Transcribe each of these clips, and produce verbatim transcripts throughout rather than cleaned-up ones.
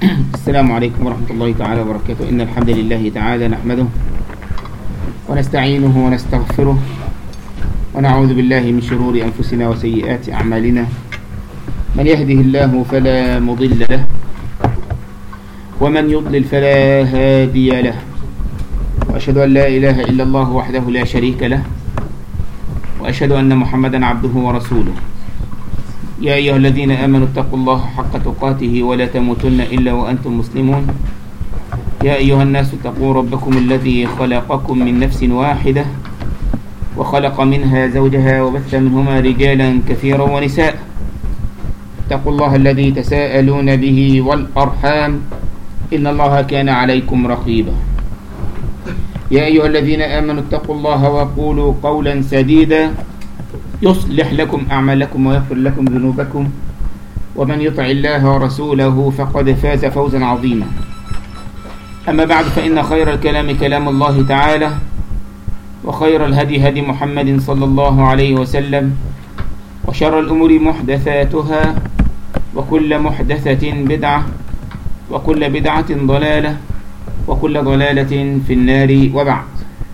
السلام عليكم ورحمة الله تعالى وبركاته. إن الحمد لله تعالى نحمده ونستعينه ونستغفره ونعوذ بالله من شرور أنفسنا وسيئات أعمالنا. من يهده الله فلا مضل له ومن يضلل فلا هادي له، وأشهد أن لا إله إلا الله وحده لا شريك له، وأشهد أن محمدا عبده ورسوله. يا أيها الذين آمنوا اتقوا الله حق تقاته ولا تموتن إلا وأنتم مسلمون. يا أيها الناس اتقوا ربكم الذي خلقكم من نفس واحدة وخلق منها زوجها وبث منهما رجالا كثيرا ونساء. اتقوا الله الذي تساءلون به والأرحام إن الله كان عليكم رقيبا. يا أيها الذين آمنوا اتقوا الله وقولوا قولا سديدا يصلح لكم أعمالكم ويغفر لكم ذنوبكم، ومن يطع الله ورسوله فقد فاز فوزا عظيما. أما بعد، فإن خير الكلام كلام الله تعالى، وخير الهدي هدي محمد صلى الله عليه وسلم، وشر الأمور محدثاتها، وكل محدثة بدعة، وكل بدعة ضلالة، وكل ضلالة في النار. وبعد،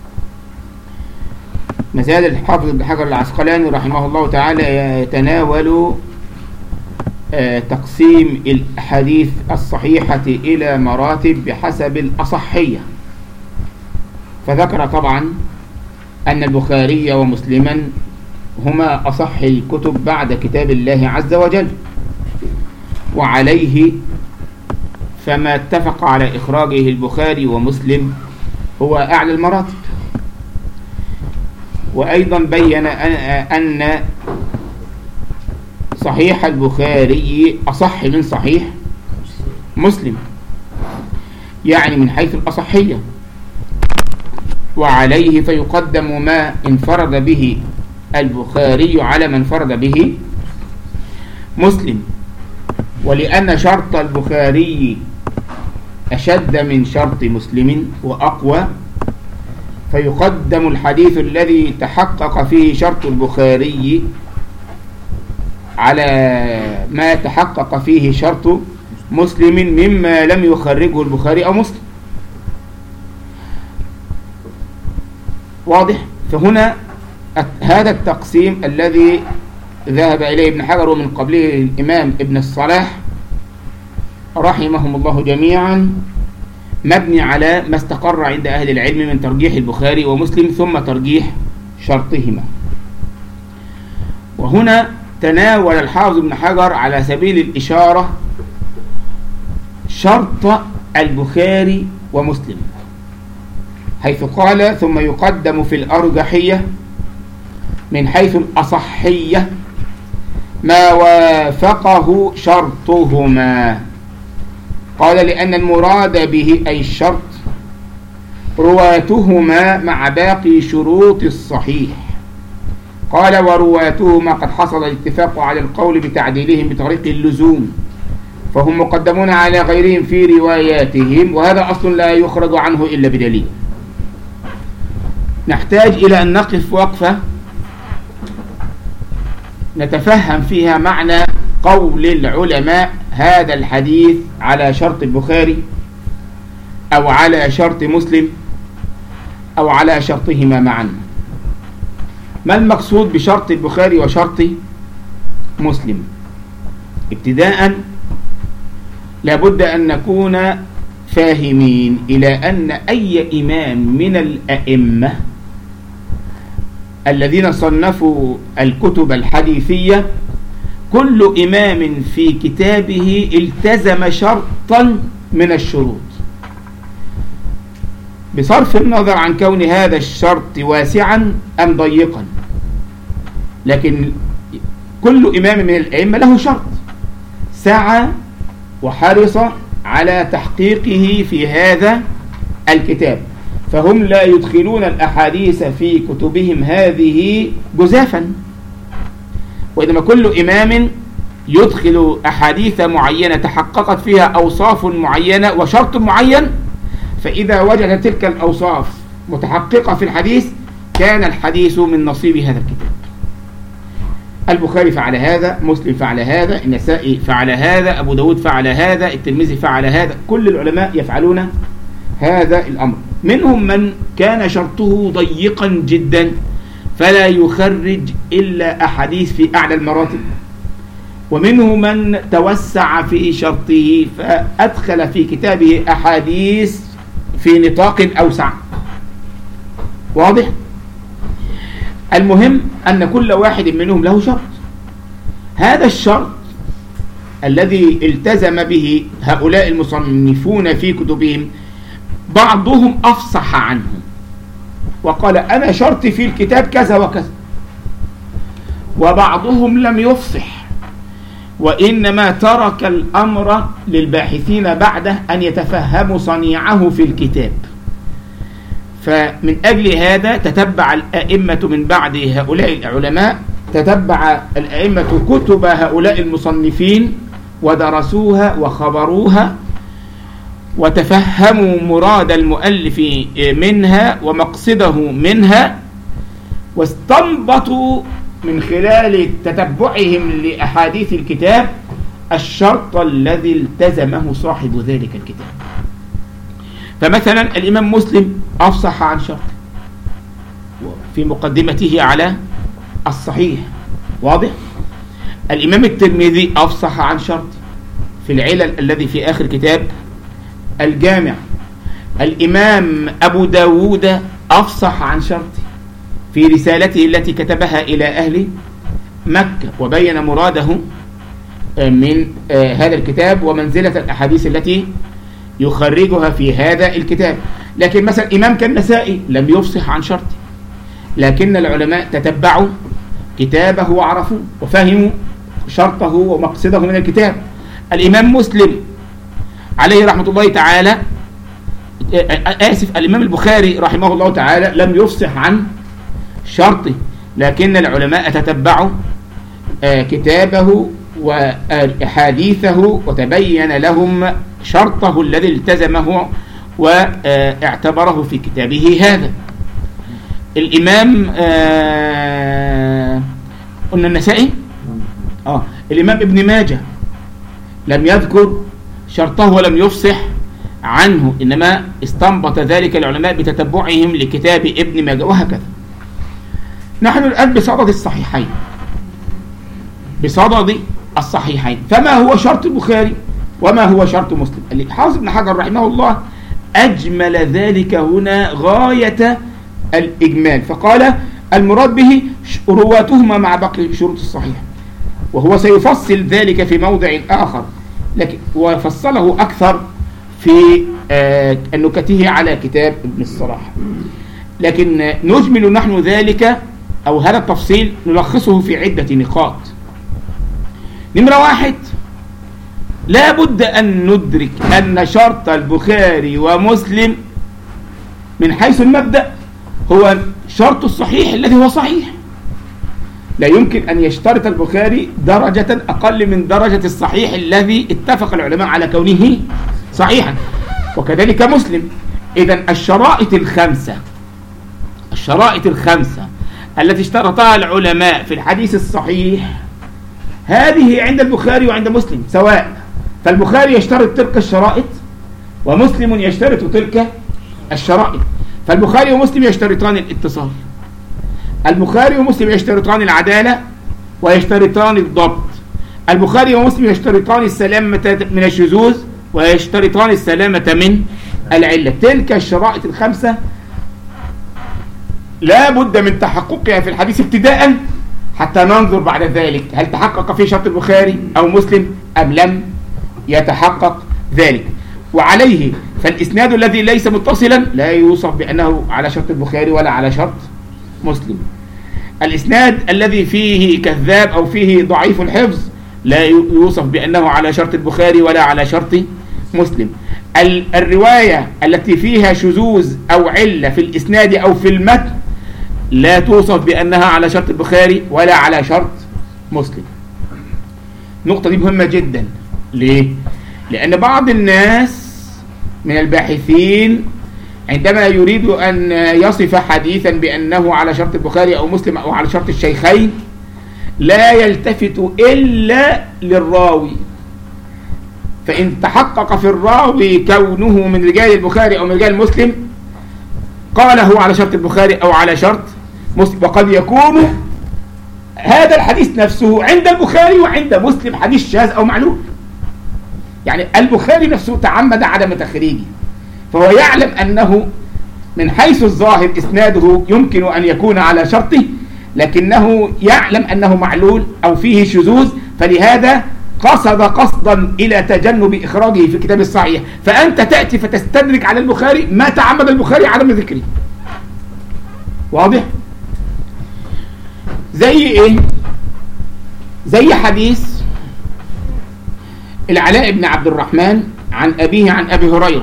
مازال الحافظ ابن حجر العسقلاني رحمه الله تعالى يتناول تقسيم الأحاديث الصحيحة إلى مراتب بحسب الأصحية. فذكر طبعا أن البخاري ومسلما هما أصح الكتب بعد كتاب الله عز وجل، وعليه فما اتفق على إخراجه البخاري ومسلم هو أعلى المراتب. وأيضا بين أن صحيح البخاري أصح من صحيح مسلم، يعني من حيث الأصحية، وعليه فيقدم ما انفرد به البخاري على من انفرد به مسلم. ولأن شرط البخاري أشد من شرط مسلم وأقوى، فيقدم الحديث الذي تحقق فيه شرط البخاري على ما تحقق فيه شرط مسلم مما لم يخرجه البخاري أو مسلم. واضح؟ فهنا هذا التقسيم الذي ذهب إليه ابن حجر ومن قبله الإمام ابن الصلاح رحمهم الله جميعا مبني على ما استقر عند أهل العلم من ترجيح البخاري ومسلم ثم ترجيح شرطهما. وهنا تناول الحافظ ابن حجر على سبيل الإشارة شرط البخاري ومسلم، حيث قال: ثم يقدم في الأرجحية من حيث الأصحية ما وافقه شرطهما. قال: لأن المراد به أي الشرط رواتهما مع باقي شروط الصحيح. قال: ورواتهما قد حصل الاتفاق على القول بتعديلهم بطريق اللزوم، فهم مقدمون على غيرهم في رواياتهم، وهذا أصل لا يخرج عنه إلا بدليل. نحتاج إلى أن نقف وقفة نتفهم فيها معنى قول العلماء: هذا الحديث على شرط البخاري أو على شرط مسلم أو على شرطهما معا. ما المقصود بشرط البخاري وشرط مسلم؟ ابتداء لابد أن نكون فاهمين إلى أن أي إمام من الأئمة الذين صنفوا الكتب الحديثية كل إمام في كتابه التزم شرطا من الشروط، بصرف النظر عن كون هذا الشرط واسعا أم ضيقا، لكن كل إمام من الأئمة له شرط سعى وحرص على تحقيقه في هذا الكتاب، فهم لا يدخلون الأحاديث في كتبهم هذه جزافا، وإنما كل إمام يدخل أحاديث معينة تحققت فيها أوصاف معينة وشرط معين، فإذا وجد تلك الأوصاف متحققة في الحديث كان الحديث من نصيب هذا الكتاب. البخاري فعل هذا، مسلم فعل هذا، النسائي فعل هذا، أبو داود فعل هذا، الترمذي فعل هذا. كل العلماء يفعلون هذا الأمر. منهم من كان شرطه ضيقا جدا فلا يخرج إلا أحاديث في أعلى المراتب، ومنهم من توسع في شرطه فأدخل في كتابه أحاديث في نطاق أوسع. واضح؟ المهم أن كل واحد منهم له شرط. هذا الشرط الذي التزم به هؤلاء المصنفون في كتبهم بعضهم أفصح عنه وقال أنا شرطي في الكتاب كذا وكذا، وبعضهم لم يفصح وإنما ترك الأمر للباحثين بعده أن يتفهموا صنيعه في الكتاب. فمن أجل هذا تتبع الأئمة من بعد هؤلاء العلماء، تتبع الأئمة كتب هؤلاء المصنفين ودرسوها وخبروها وتفهموا مراد المؤلف منها ومقصده منها، واستنبطوا من خلال تتبعهم لأحاديث الكتاب الشرط الذي التزمه صاحب ذلك الكتاب. فمثلا الإمام مسلم أفصح عن شرط في مقدمته على الصحيح. واضح؟ الإمام الترمذي أفصح عن شرط في العلل الذي في آخر كتاب الجامع. الإمام أبو داود أفصح عن شرط في رسالته التي كتبها إلى أهل مكة وبين مراده من هذا الكتاب ومنزلة الأحاديث التي يخرجها في هذا الكتاب. لكن مثلا إمام كالنسائي لم يفصح عن شرط، لكن العلماء تتبعوا كتابه وعرفوا وفهموا شرطه ومقصده من الكتاب. الإمام مسلم عليه رحمة الله تعالى آسف الإمام البخاري رحمه الله تعالى لم يفصح عن شرطه، لكن العلماء تتبعوا كتابه وأحاديثه وتبين لهم شرطه الذي التزمه واعتبره في كتابه هذا. الإمام آه قلنا النسائي آه الإمام ابن ماجه لم يذكر شرطه ولم يفصح عنه، إنما استنبط ذلك العلماء بتتبعهم لكتاب ابن ماجه وهكذا. نحن الآن بصدد الصحيحين بصدد الصحيحين فما هو شرط البخاري وما هو شرط مسلم؟ الحافظ ابن حجر رحمه الله أجمل ذلك هنا غاية الإجمال، فقال المراد به رواتهما مع باقي شروط الصحيح، وهو سيفصل ذلك في موضع آخر لكن وفصله أكثر في آه نكته على كتاب ابن الصلاح. لكن نجمل نحن ذلك أو هذا التفصيل نلخصه في عدة نقاط. نمرة واحد، لا بد أن ندرك أن شرط البخاري ومسلم من حيث المبدأ هو شرط الصحيح الذي هو صحيح. لا يمكن أن يشترط البخاري درجة أقل من درجة الصحيح الذي اتفق العلماء على كونه صحيحا، وكذلك مسلم. إذن الشرائط الخمسة الشرائط الخمسة التي اشترطها العلماء في الحديث الصحيح هذه عند البخاري وعند مسلم سواء، فالبخاري يشترط تلك الشرائط ومسلم يشترط تلك الشرائط. فالبخاري ومسلم يشترطان الاتصال، البخاري ومسلم يشترطان العدالة ويشترطان الضبط، البخاري ومسلم يشترطان السلامة من الشذوذ ويشترطان السلامة من العلة. تلك الشرائط الخمسة لا بد من تحققها في الحديث ابتداء حتى ننظر بعد ذلك هل تحقق في شرط البخاري أو مسلم أم لم يتحقق ذلك. وعليه فالإسناد الذي ليس متصلا لا يوصف بأنه على شرط البخاري ولا على شرط مسلم. الإسناد الذي فيه كذاب أو فيه ضعيف الحفظ لا يوصف بأنه على شرط البخاري ولا على شرط مسلم. الرواية التي فيها شذوذ أو علة في الإسناد أو في المتن لا توصف بأنها على شرط البخاري ولا على شرط مسلم. النقطة دي مهمة جدا. ليه؟ لأن بعض الناس من الباحثين عندما يريد أن يصف حديثا بأنه على شرط البخاري أو مسلم أو على شرط الشيخين لا يلتفت إلا للراوي، فإن تحقق في الراوي كونه من رجال البخاري أو من رجال مسلم قاله على شرط البخاري أو على شرط مسلم. وقد يكون هذا الحديث نفسه عند البخاري وعند مسلم حديث شاذ أو معلول، يعني البخاري نفسه تعمد عدم تخريجه، فهو يعلم أنه من حيث الظاهر إسناده يمكن أن يكون على شرطه، لكنه يعلم أنه معلول أو فيه شذوذ، فلهذا قصد قصدا إلى تجنب إخراجه في كتاب الصحيح. فأنت تأتي فتستدرك على البخاري ما تعمد البخاري عدم ذكره. واضح؟ زي إيه؟ زي حديث العلاء بن عبد الرحمن عن أبيه عن أبي هريرة.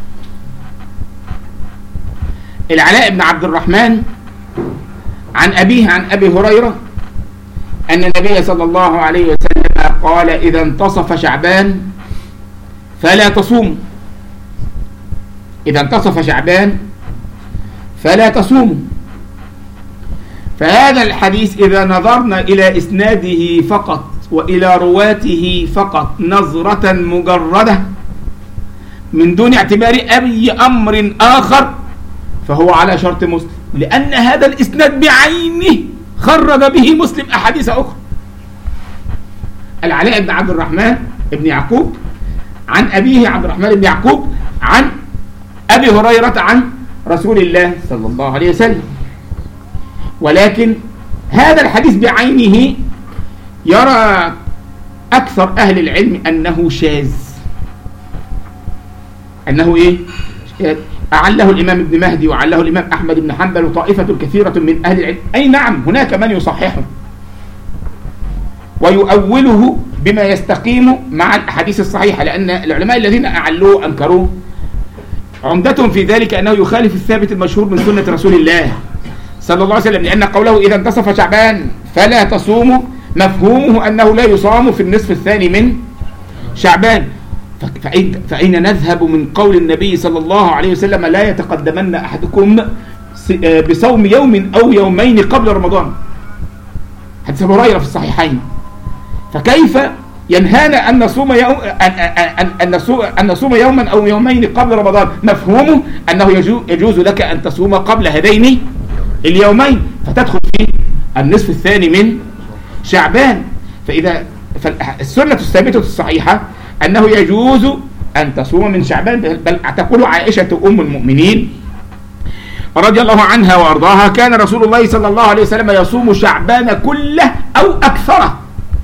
العلاء بن عبد الرحمن عن أبيه عن أبي هريرة أن النبي صلى الله عليه وسلم قال: إذا انتصف شعبان فلا تصوموا. إذا انتصف شعبان فلا تصوموا. فهذا الحديث إذا نظرنا إلى إسناده فقط وإلى رواته فقط نظرة مجردة من دون اعتبار أي أمر آخر فهو على شرط مسلم، لأن هذا الإسناد بعينه خرج به مسلم أحاديث أخرى. العلاء بن عبد الرحمن بن يعقوب عن أبيه عبد الرحمن بن يعقوب عن أبي هريرة عن رسول الله صلى الله عليه وسلم، ولكن هذا الحديث بعينه يرى أكثر أهل العلم أنه شاذ. أنه إيه؟ أعله الإمام ابن مهدي وعله الإمام أحمد بن حنبل وطائفة كثيرة من أهل العلم. أي نعم، هناك من يصححه ويؤوله بما يستقيم مع الأحاديث الصحيحة، لأن العلماء الذين أعلوه أنكروه عمدتهم في ذلك أنه يخالف الثابت المشهور من سنة رسول الله صلى الله عليه وسلم، لأن قوله إذا انتصف شعبان فلا تصوموا مفهومه أنه لا يصام في النصف الثاني من شعبان. فأين نذهب من قول النبي صلى الله عليه وسلم: لا يتقدمن أحدكم بصوم يوم أو يومين قبل رمضان، حديث أبي هريرة في الصحيحين. فكيف ينهانا أن نصوم يوم أن أن نصوم يوما أو يومين قبل رمضان؟ مفهومه أنه يجوز لك أن تصوم قبل هذين اليومين فتدخل في النصف الثاني من شعبان. فإذا فالسنة الثابتة الصحيحة أنه يجوز أن تصوم من شعبان، بل تقول عائشة أم المؤمنين رضي الله عنها وأرضاها: كان رسول الله صلى الله عليه وسلم يصوم شعبان كله أو أكثره،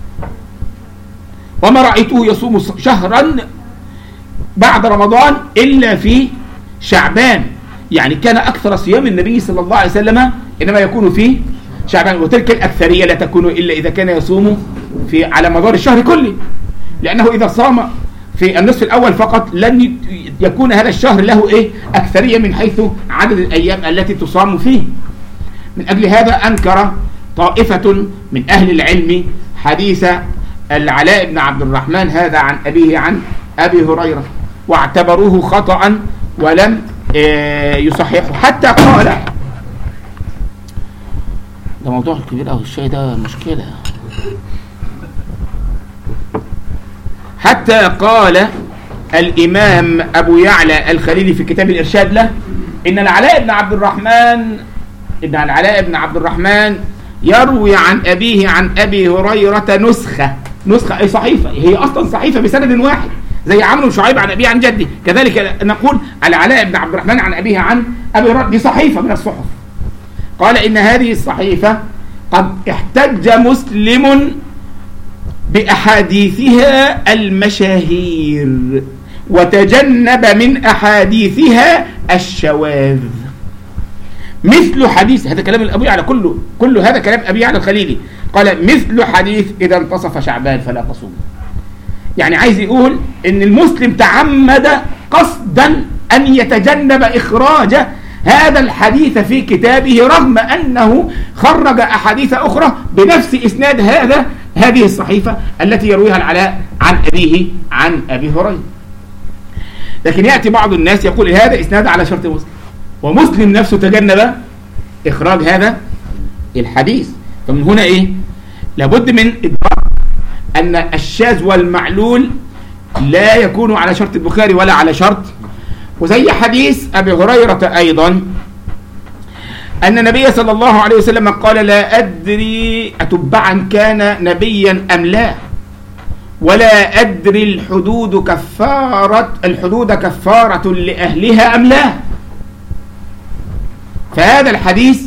وما رأيته يصوم شهرا بعد رمضان إلا في شعبان. يعني كان أكثر صيام النبي صلى الله عليه وسلم إنما يكون في شعبان، وتلك الأكثرية لا تكون إلا إذا كان يصوم في على مدار الشهر كله، لأنه إذا صام في النصف الأول فقط لن يكون هذا الشهر له إيه أكثرية من حيث عدد الأيام التي تصام فيه. من أجل هذا أنكر طائفة من أهل العلم حديث العلاء بن عبد الرحمن هذا عن أبيه عن أبي هريرة، واعتبروه خطأ ولم يصححه، حتى قال ده موضوع كبير أوي، الشيء ده مشكلة. حتى قال الإمام أبو يعلى الخليلي في كتاب الإرشاد له إن العلاء بن عبد الرحمن إن العلاء بن عبد الرحمن يروي عن أبيه عن أبي هريرة نسخة نسخة أي صحيفة، هي أصلا صحيفة بسند واحد زي عمرو بن شعيب عن أبيه عن جده، كذلك نقول العلاء بن عبد الرحمن عن أبيه عن أبي هريرة، دي صحيفة من الصحف. قال إن هذه الصحيفة قد احتج مسلم بأحاديثها المشاهير وتجنب من أحاديثها الشواذ، مثل حديث، هذا كلام الأبي يعلى كله كله هذا كلام أبي يعلى الخليلي، قال مثل حديث إذا انتصف شعبان فلا تصوم. يعني عايز يقول إن المسلم تعمد قصدا أن يتجنب إخراج هذا الحديث في كتابه، رغم أنه خرج أحاديث أخرى بنفس إسناد هذا هذه الصحيفة التي يرويها العلاء عن أبيه عن أبي هريرة. لكن يأتي بعض الناس يقول هذا إسناد على شرط مسلم، ومسلم نفسه تجنب إخراج هذا الحديث. فمن هنا إيه لابد من إدراك أن الشاذ والمعلول لا يكون على شرط البخاري ولا على شرط. وزي حديث أبي هريرة أيضا أن النبي صلى الله عليه وسلم قال: لا أدري أتبعا كان نبيا أم لا، ولا أدري الحدود كفارة الحدود كفارة لأهلها أم لا. فهذا الحديث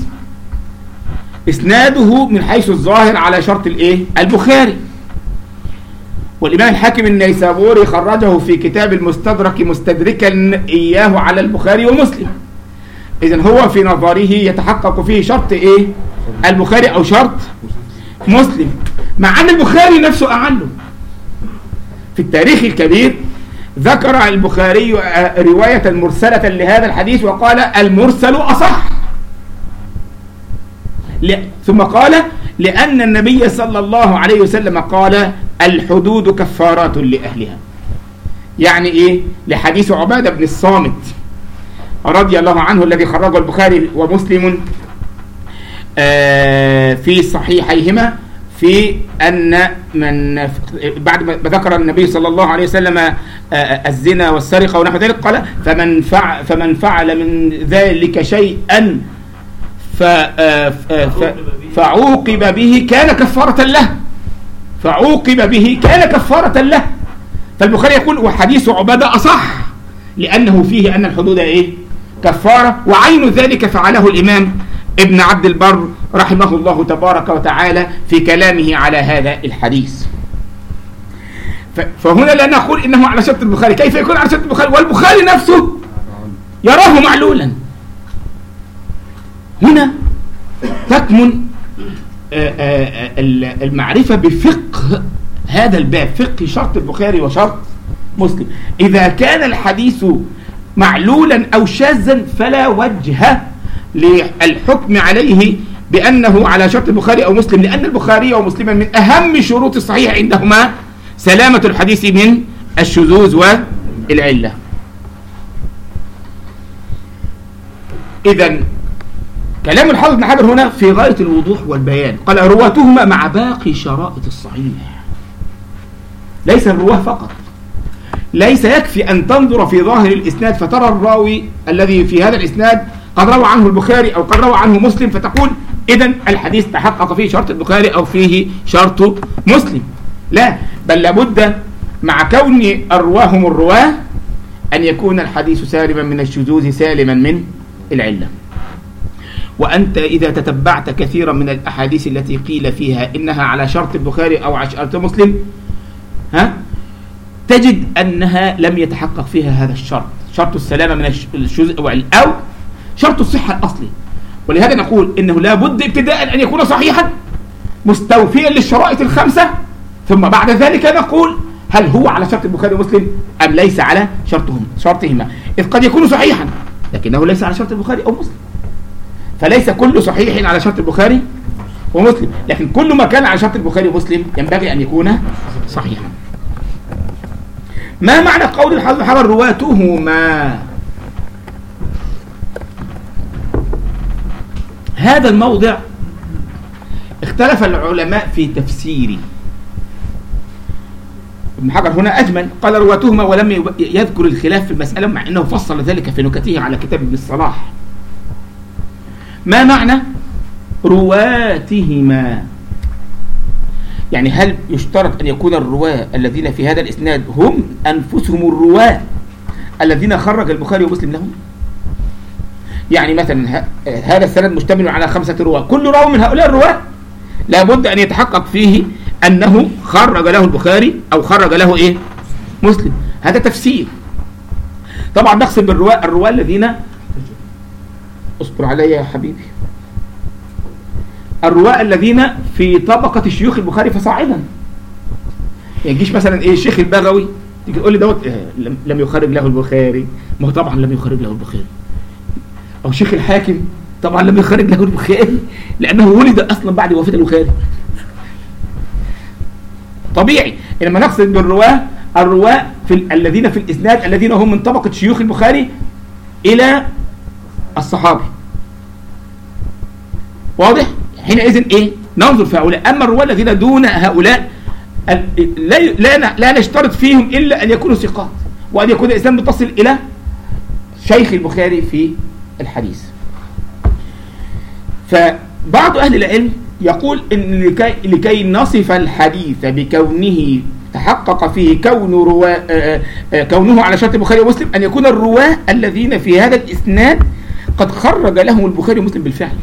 إسناده من حيث الظاهر على شرط الإيه؟ البخاري. والإمام الحاكم النيسابوري خرجه في كتاب المستدرك مستدركا إياه على البخاري ومسلم. إذن هو في نظره يتحقق فيه شرط إيه؟ البخاري أو شرط مسلم، مع أن البخاري نفسه أعله. في التاريخ الكبير ذكر البخاري رواية مرسلة لهذا الحديث وقال: المرسل أصح. ثم قال: لأن النبي صلى الله عليه وسلم قال: الحدود كفارات لأهلها. يعني إيه؟ لحديث عبادة بن الصامت رضي الله عنه الذي خرجه البخاري ومسلم في صحيحيهما، في أن من بعد ما ذكر النبي صلى الله عليه وسلم الزنا والسرقة ونحو ذلك قال: فمن فعل فمن فعل من ذلك شيئا فعوقب به كان كفارة له فعوقب به كان كفارة له. فالبخاري يقول: وحديث عبادة أصح لأنه فيه أن الحدود إيه؟ كفارة. وعين ذلك فعله الإمام ابن عبد البر رحمه الله تبارك وتعالى في كلامه على هذا الحديث. فهنا لا نقول إنه على شرط البخاري. كيف يكون على شرط البخاري والبخاري نفسه يراه معلولا؟ هنا تكمن المعرفة بفقه هذا الباب، فقه شرط البخاري وشرط مسلم. إذا كان الحديث معلولا أو شاذا فلا وجه للحكم عليه بأنه على شرط البخاري أو مسلم، لأن البخاري ومسلما من أهم شروط الصحيح عندهما سلامة الحديث من الشذوذ والعلة. إذن كلام الحافظ بن حجر هنا في غاية الوضوح والبيان. قال: رواتهما مع باقي شرائط الصحيح. ليس الرواه فقط، ليس يكفي أن تنظر في ظاهر الإسناد فترى الراوي الذي في هذا الإسناد قد روى عنه البخاري أو قد روى عنه مسلم فتقول إذن الحديث تحقق فيه شرط البخاري أو فيه شرط مسلم. لا، بل لابد مع كون الرواه هم الرواه أن يكون الحديث سالما من الشذوذ سالما من العلة. وأنت إذا تتبعت كثيرا من الأحاديث التي قيل فيها إنها على شرط البخاري أو على شرط مسلم، ها تجد أنها لم يتحقق فيها هذا الشرط، شرط السلامة من الشذوذ أو شرط الصحة الأصلي. ولهذا نقول إنه لا بد ابتداء أن يكون صحيحا مستوفيا للشرائط الخمسة، ثم بعد ذلك نقول هل هو على شرط البخاري ومسلم أم ليس على شرطهم شرطهما. إذ قد يكون صحيحا لكنه ليس على شرط البخاري أو مسلم. فليس كل صحيح على شرط البخاري ومسلم، لكن كل ما كان على شرط البخاري ومسلم ينبغي أن يكون صحيحا. ما معنى قول الحافظ حجر رواتهما؟ هذا الموضع اختلف العلماء في تفسيره. ابن حجر هنا أجمل، قال رواتهما ولم يذكر الخلاف في المسألة، مع أنه فصل ذلك في نكته على كتاب ابن الصلاح. ما معنى رواتهما؟ يعني هل يشترط أن يكون الرواة الذين في هذا الإسناد هم أنفسهم الرواة الذين خرج البخاري ومسلم لهم؟ يعني مثلا هذا السند مشتمل على خمسة رواة، كل راو من هؤلاء الرواة لابد أن يتحقق فيه أنه خرج له البخاري أو خرج له إيه؟ مسلم. هذا تفسير. طبعا نقصد بالرواة الرواة الذين، اصبر علي يا حبيبي، الرواة الذين في طبقة شيوخ البخاري فصاعدا. يعني يجيش مثلا ايه الشيخ البغوي تيجي تقول لي دوت إيه لم يخرج له البخاري، ما هو طبعا لم يخرج له البخاري. او شيخ الحاكم طبعا لم يخرج له البخاري لانه ولد اصلا بعد وفاة البخاري. طبيعي انما نقصد بالرواه الرواه في الذين في الاسناد الذين هم من طبقة شيوخ البخاري الى الصحابي. واضح؟ حينئذ ايه ننظر في هؤلاء. أما الرواة الذين دون هؤلاء لا لا لا نشترط فيهم إلا أن يكونوا ثقات، وأن يكون الإسلام متصل إلى شيخ البخاري في الحديث. فبعض أهل العلم يقول إن لكي, لكي نصف الحديث بكونه تحقق فيه كون رواة كونه على شرط البخاري ومسلم أن يكون الرواة الذين في هذا الإسناد قد خرج لهم البخاري ومسلم بالفعل،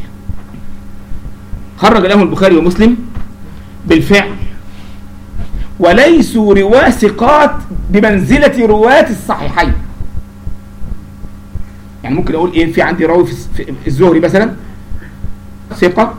خرج لهم البخاري ومسلم بالفعل، وليسوا رواة ثقات بمنزلة رواة الصحيحين. يعني ممكن أقول إيه، في عندي راوي في الزهري مثلا ثقة،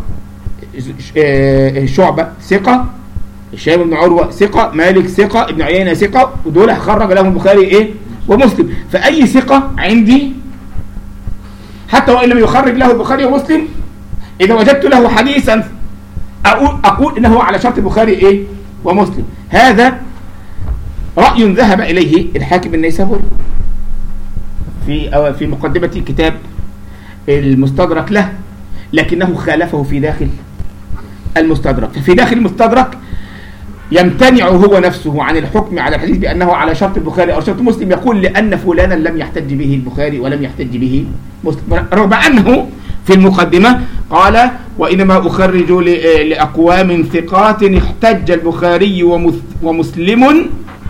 شعبة ثقة، الشام بن عروة ثقة، مالك ثقة، ابن عيينة ثقة، ودول خرج لهم البخاري إيه ومسلم. فأي ثقة عندي حتى وإن لم يخرج له البخاري ومسلم، إذا وجدت له حديثا أقول, أقول إنه على شرط البخاري إيه ومسلم. هذا رأي ذهب إليه الحاكم النيسابوري في أو في مقدمة كتاب المستدرك له، لكنه خالفه في داخل المستدرك. في داخل المستدرك يمتنع هو نفسه عن الحكم على الحديث بأنه على شرط البخاري أو شرط مسلم، يقول لأن فلانا لم يحتج به البخاري ولم يحتج به مسلم، رغم أنه في المقدمة قال وإنما أخرج لأقوام ثقات احتج البخاري ومسلم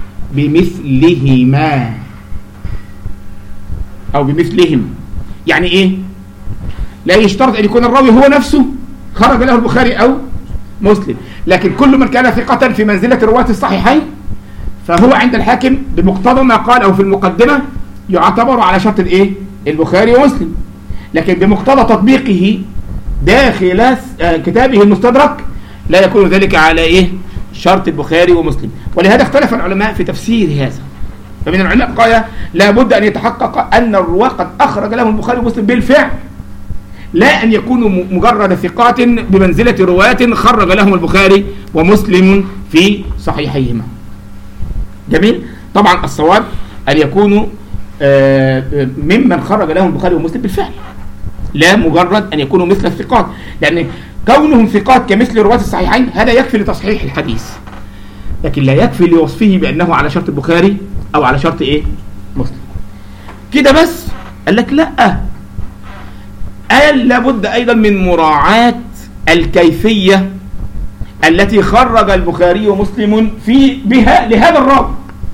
بمثلهما أو بمثلهم. يعني إيه؟ لا يشترط أن يكون الراوي هو نفسه خرج له البخاري أو مسلم، لكن كل من كان ثقة في منزلة رواة الصحيحين فهو عند الحاكم بمقتضى ما قاله في المقدمة يعتبر على شرط الإيه؟ البخاري ومسلم، لكن بمقتضى تطبيقه داخل كتابه المستدرك لا يكون ذلك على إيه؟ شرط البخاري ومسلم. ولهذا اختلف العلماء في تفسير هذا. فمن العلماء قال لا بد أن يتحقق أن الرواة قد أخرج لهم البخاري ومسلم بالفعل، لا أن يكونوا مجرد ثقات بمنزلة رواة خرج لهم البخاري ومسلم في صحيحيهما. جميل. طبعا الصواب أن يكونوا ممن خرج لهم البخاري ومسلم بالفعل، لا مجرد أن يكونوا مثل الثقات، لأن كونهم ثقات كمثل رواة الصحيحين هذا يكفي لتصحيح الحديث، لكن لا يكفي لوصفه بأنه على شرط البخاري أو على شرط إيه؟ مسلم. كده بس؟ قال لك لا، قال لابد أيضا من مراعاة الكيفية التي خرج البخاري ومسلم في بها لهذا الراوي.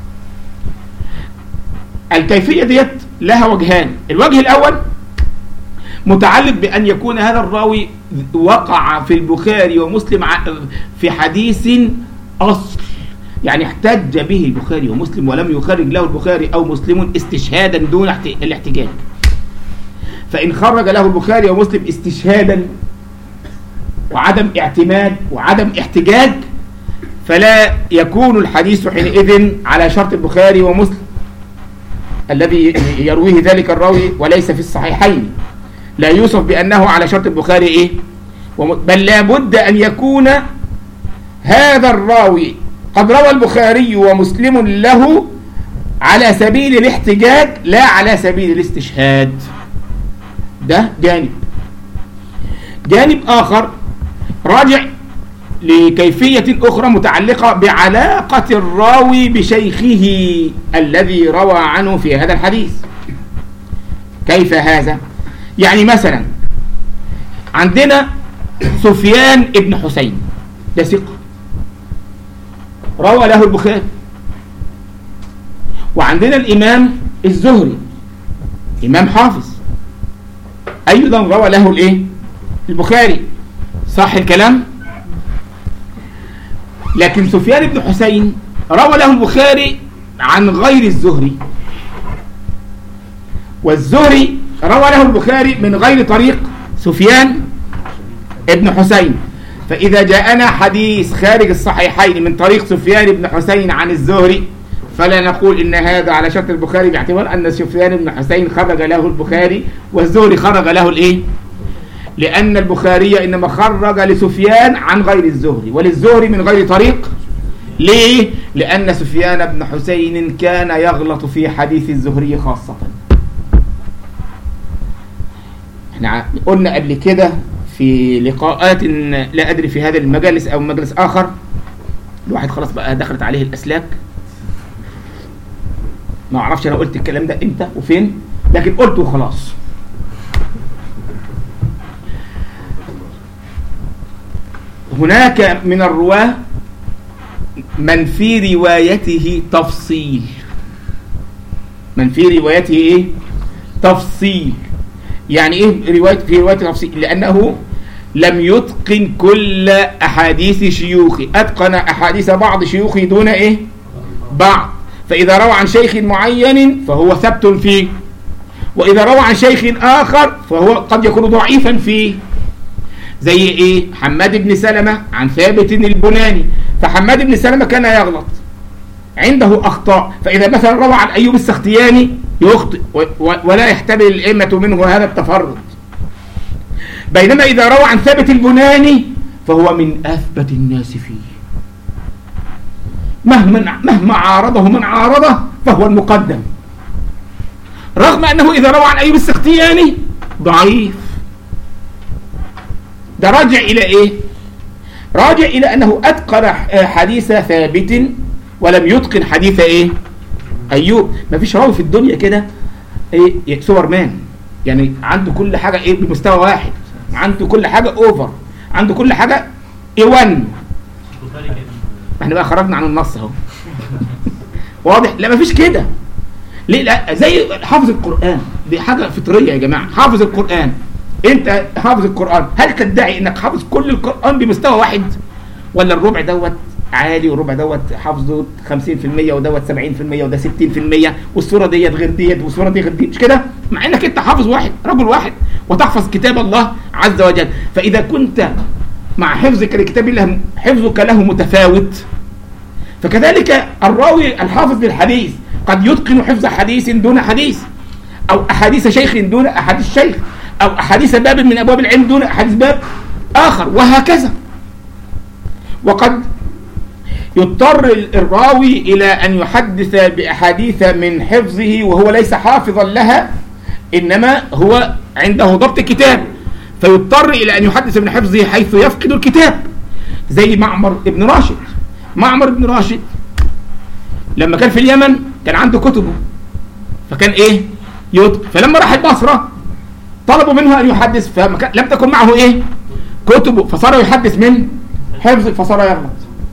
الكيفية ديت لها وجهان. الوجه الأول متعلق بأن يكون هذا الراوي وقع في البخاري ومسلم في حديث أصل، يعني احتج به البخاري ومسلم ولم يخرج له البخاري أو مسلم استشهادا دون الاحتجاج. فإن خرج له البخاري ومسلم استشهادا وعدم اعتماد وعدم احتجاج فلا يكون الحديث حينئذ على شرط البخاري ومسلم الذي يرويه ذلك الراوي وليس في الصحيحين، لا يوصف بأنه على شرط البخاري إيه؟ بل لا بد أن يكون هذا الراوي قد روى البخاري ومسلم له على سبيل الاحتجاج لا على سبيل الاستشهاد. ده جانب. جانب آخر راجع لكيفية أخرى متعلقة بعلاقة الراوي بشيخه الذي روى عنه في هذا الحديث. كيف هذا؟ يعني مثلا عندنا سفيان ابن حسين، ده ثقة روى له البخاري، وعندنا الإمام الزهري إمام حافظ أيضا روى له الإيه؟ البخاري، صح الكلام؟ لكن سفيان بن حسين روى له البخاري عن غير الزهري، والزهري روى له البخاري من غير طريق سفيان ابن حسين. فإذا جاءنا حديث خارج الصحيحين من طريق سفيان بن حسين عن الزهري فلا نقول إن هذا على شرط البخاري، باعتبار أن سفيان بن حسين خرج له البخاري والزهري خرج له الإيه؟ لأن البخاري إنما خرج لسفيان عن غير الزهري وللزهري من غير طريق. ليه؟ لأن سفيان بن حسين كان يغلط في حديث الزهري خاصة. احنا قلنا قبل كده في لقاءات لا أدري في هذا المجلس أو مجلس آخر، الواحد خلاص بقى دخلت عليه الأسلاك، ما أعرفش أنا قلت الكلام ده إمتى وفين، لكن قلته وخلاص. هناك من الرواة من في روايته تفصيل، من في روايته إيه؟ تفصيل. يعني إيه رواية في روايته تفصيل؟ لأنه لم يتقن كل أحاديث شيوخه، أتقن أحاديث بعض شيوخه دون إيه؟ بعض. فإذا روى عن شيخ معين فهو ثبت فيه، وإذا روى عن شيخ آخر فهو قد يكون ضعيفا فيه. زي إيه؟ حماد بن سلمة عن ثابت البناني، فحماد بن سلمة كان يغلط، عنده أخطاء، فإذا مثلا روى عن أيوب السختياني يخطئ ولا يحتمل الأئمة منه هذا التفرد. بينما إذا روى عن ثابت البناني فهو من أثبت الناس فيه، مهما مهما عارضه من عارضه فهو المقدم، رغم أنه إذا روى عن أيوب السختياني ضعيف. ده راجع إلى إيه؟ راجع إلى أنه أتقن حديث ثابت ولم يتقن حديث إيه؟ أيوب. ما فيش راوي في الدنيا كده إيه سوبر مان، يعني عنده كل حاجة إيه بمستوى واحد، عنده كل حاجة أوفر، عنده كل حاجة إيه وان. احنا بقى خرجنا عن النص اهو. واضح؟ لا ما فيش كده. ليه؟ لا زي حافظ القرآن، دي حاجة فطرية يا جماعة. حافظ القرآن، انت حافظ القرآن، هل تدعي انك حافظ كل القرآن بمستوى واحد؟ ولا الربع دوت عالي والربع دوت حافظه خمسين في المية ودوت سبعين في المية وده ستين في المية والصورة ديت غير ديت والصورة دي غير دي؟ مش كده؟ مع انك انت حافظ واحد، رجل واحد، وتحفظ كتاب الله عز وجل. فإذا كنت مع حفظك لكتاب الله حفظك له متفاوت، فكذلك الراوي الحافظ للحديث قد يتقن حفظ حديث دون حديث، أو أحاديث شيخ دون أحاديث شيخ، أو أحاديث باب من أبواب العلم دون أحاديث باب آخر، وهكذا. وقد يضطر الراوي إلى أن يحدث بأحاديث من حفظه وهو ليس حافظا لها، إنما هو عنده ضبط كتاب، فيضطر إلى أن يحدث من حفظه حيث يفقد الكتاب. زي معمر ابن راشد. معمر ابن راشد لما كان في اليمن كان عنده كتبه، فكان إيه؟ يطق. فلما راح البصرة طلبوا منه أن يحدث، فلم تكن معه إيه؟ كتبه، فصار يحدث من حفظه فصار يغلط.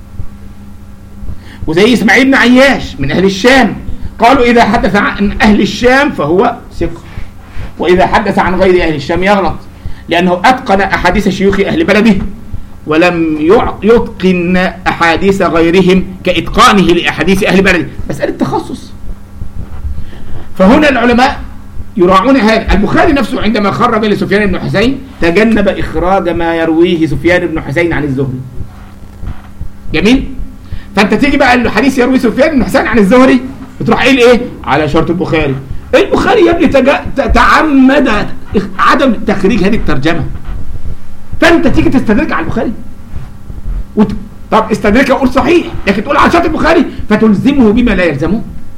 وزي إسماعيل بن عياش من أهل الشام، قالوا إذا حدث عن أهل الشام فهو ثقة، وإذا حدث عن غير أهل الشام يغلط، لأنه أتقن أحاديث شيوخ أهل بلده ولم يتقن أحاديث غيرهم كإتقانه لأحاديث أهل بلده. مسألة تخصص. فهنا العلماء يراعون هذا. البخاري نفسه عندما خرج لسفيان بن حسين تجنب إخراج ما يرويه سفيان بن حسين عن الزهري. جميل؟ فأنت تيجي بقى الحديث يروي سفيان بن حسين عن الزهري بتروح قايل إيه؟ على شرط البخاري. البخاري يا ابني تعمد عدم تخريج هذه الترجمة، فأنت تيجي تستدرك على البخاري وت... طب استدرك أقول صحيح، لكن تقول على شرط البخاري فتلزمه بما لا يلزمه.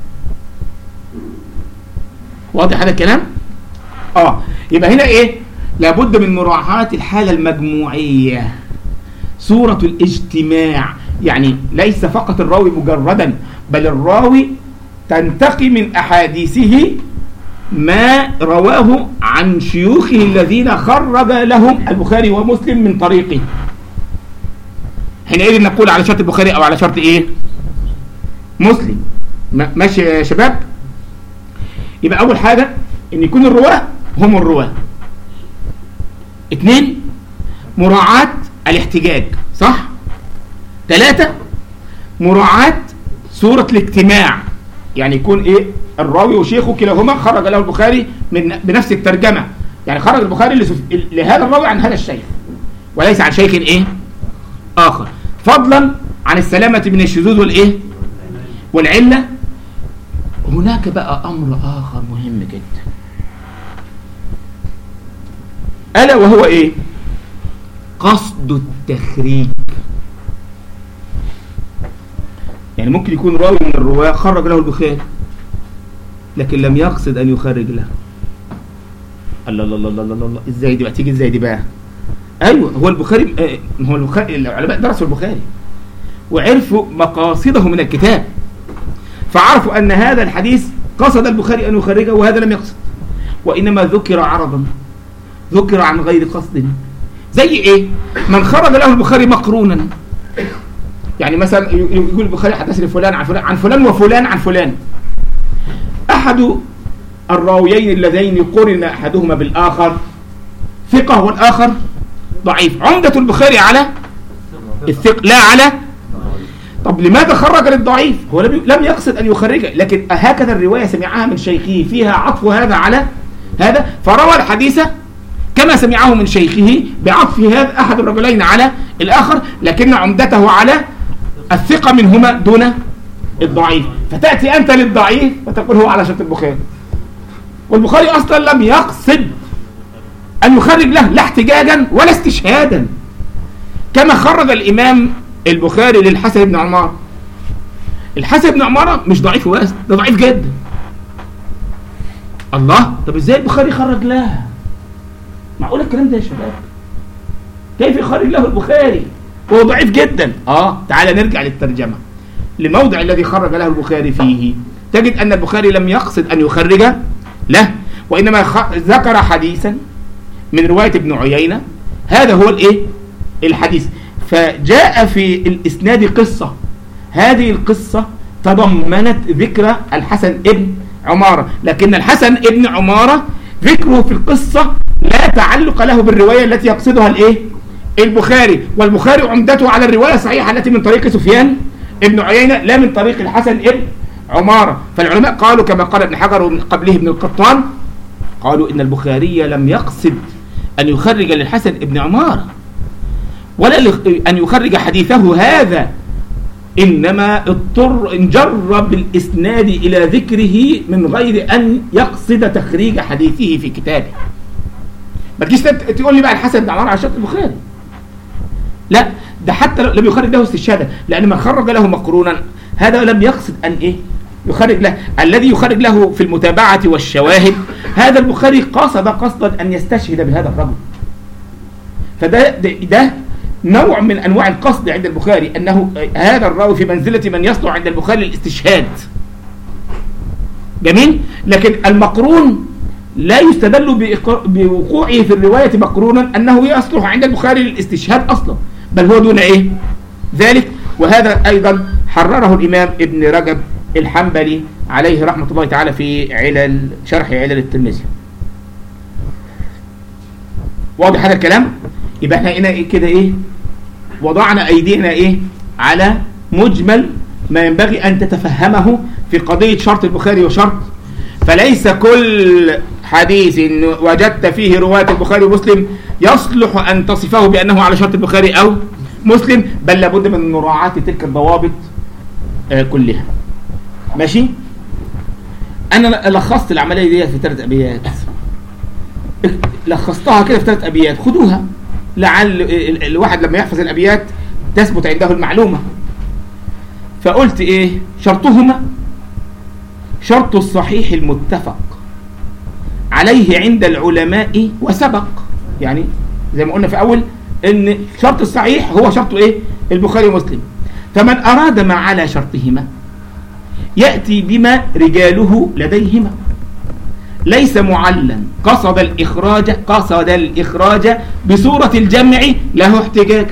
واضح هذا الكلام؟ آه يبقى هنا إيه؟ لابد من مراعاة الحالة المجموعية، صورة الاجتماع، يعني ليس فقط الراوي مجردا، بل الراوي تنتقي من أحاديثه ما رواه عن شيوخه الذين خرج لهم البخاري ومسلم من طريقه. حينئذ نقول على شرط البخاري أو على شرط إيه؟ مسلم. ماشي يا شباب؟ يبقى أول حاجة إن يكون الرواة هم الرواة. اثنين، مراعاة الاحتجاج، صح؟ ثلاثة، مراعاة صورة الاجتماع، يعني يكون إيه؟ الراوي وشيخه كلاهما خرج له البخاري من بنفس الترجمة، يعني خرج البخاري لسف... لهذا الراوي عن هذا الشيخ وليس عن شيخ إيه؟ آخر، فضلا عن السلامة من الشذوذ والإيه؟ والعلة. هناك بقى أمر آخر مهم جدا، ألا وهو إيه؟ قصد التخريج. يعني ممكن يكون راوي من الرواة خرج له البخاري لكن لم يقصد أن يخرج له. الله الله الله الله الله، إزاي دي بقى؟ تيجي إزاي دي بقى؟ ايوه هو البخاري آه هو البخاري العلماء درسوا البخاري وعرفوا مقاصده من الكتاب، فعرفوا ان هذا الحديث قصد البخاري ان يخرجه وهذا لم يقصد، وانما ذكر عرضا، ذكر عن غير قصد. زي ايه؟ من خرج له البخاري مقرونا، يعني مثلا يقول البخاري حدثني فلان عن فلان عن فلان وفلان عن فلان، احد الراويين اللذين قرن احدهما بالاخر ثقة والآخر ضعيف، عمدة البخاري على الثقة لا على. طب لماذا خرج للضعيف؟ هو لم يقصد أن يخرجه، لكن هكذا الرواية سمعها من شيخه فيها عطف هذا على هذا، فروى الحديث كما سمعه من شيخه بعطف هذا أحد الرجلين على الآخر، لكن عمدته على الثقة منهما دون الضعيف، فتأتي أنت للضعيف وتقول هو على شرط البخاري، والبخاري أصلا لم يقصد أن يخرج له لا احتجاجا ولا استشهادا، كما خرج الإمام البخاري للحسن بن عمار. الحسن بن عمار مش ضعيف بس، ده ضعيف جدا. الله، طب ازاي البخاري خرج له؟ معقول الكلام ده يا شباب؟ كيف يخرج له البخاري وهو ضعيف جدا؟ اه تعالى نرجع للترجمة للموضع الذي خرج له البخاري فيه، تجد أن البخاري لم يقصد أن يخرج له، وإنما ذكر حديثا من رواية ابن عيينة، هذا هو الايه الحديث، فجاء في الإسناد قصة، هذه القصة تضمنت ذكر الحسن ابن عمارة، لكن الحسن ابن عمارة ذكره في القصة لا تعلق له بالرواية التي يقصدها الايه البخاري، والبخاري عمدته على الرواية الصحيحة التي من طريق سفيان ابن عيينة لا من طريق الحسن ابن عمارة. فالعلماء قالوا كما قال ابن حجر ومن قبله ابن القطان، قالوا إن البخاري لم يقصد أن يخرج للحسن ابن عمارة ولا أن يخرج حديثه هذا، إنما اضطر انجر بالإسناد إلى ذكره من غير أن يقصد تخريج حديثه في كتابه. ما تجيش تقول لي بقى الحسن بن عمارة على شرط البخاري، لا، ده حتى لم يخرج له استشهادا، لأن من خرج له مقرونا هذا لم يقصد أن إيه يخرج له. الذي يخرج له في المتابعة والشواهد هذا البخاري قصد قصدا أن يستشهد بهذا الرجل، فده ده, ده نوع من أنواع القصد عند البخاري، أنه هذا الراوي في منزلة من يصلح عند البخاري الاستشهاد. جميل. لكن المقرون لا يستدل بوقوعه في الرواية مقرونا أنه يصلح عند البخاري للاستشهاد أصلا، بل هو دون إيه ذلك. وهذا أيضا حرره الإمام ابن رجب الحنبلي عليه رحمة الله تعالى في علل شرح علل الترمذي. واضح هذا الكلام؟ يبقى احنا هنا إيه كده ايه وضعنا ايدينا ايه على مجمل ما ينبغي ان تتفهمه في قضية شرط البخاري وشرط. فليس كل حديث وجدت فيه رواية البخاري ومسلم يصلح ان تصفه بانه على شرط البخاري او مسلم، بل لابد من مراعاة تلك الضوابط آه كلها. ماشي. انا لخصت العملية دي في ثلاث ابيات، لخصتها كده في ثلاث ابيات، خدوها لعل الواحد لما يحفظ الابيات تثبت عنده المعلومة. فقلت ايه شرطهما؟ شرط الصحيح المتفق عليه عند العلماء وسبق، يعني زي ما قلنا في اول ان شرط الصحيح هو شرط ايه البخاري ومسلم، فمن اراد ما على شرطهما يأتي بما رجاله لديهما، ليس معلا قصد الإخراج قصد الإخراج بصورة الجمع له احتجاج.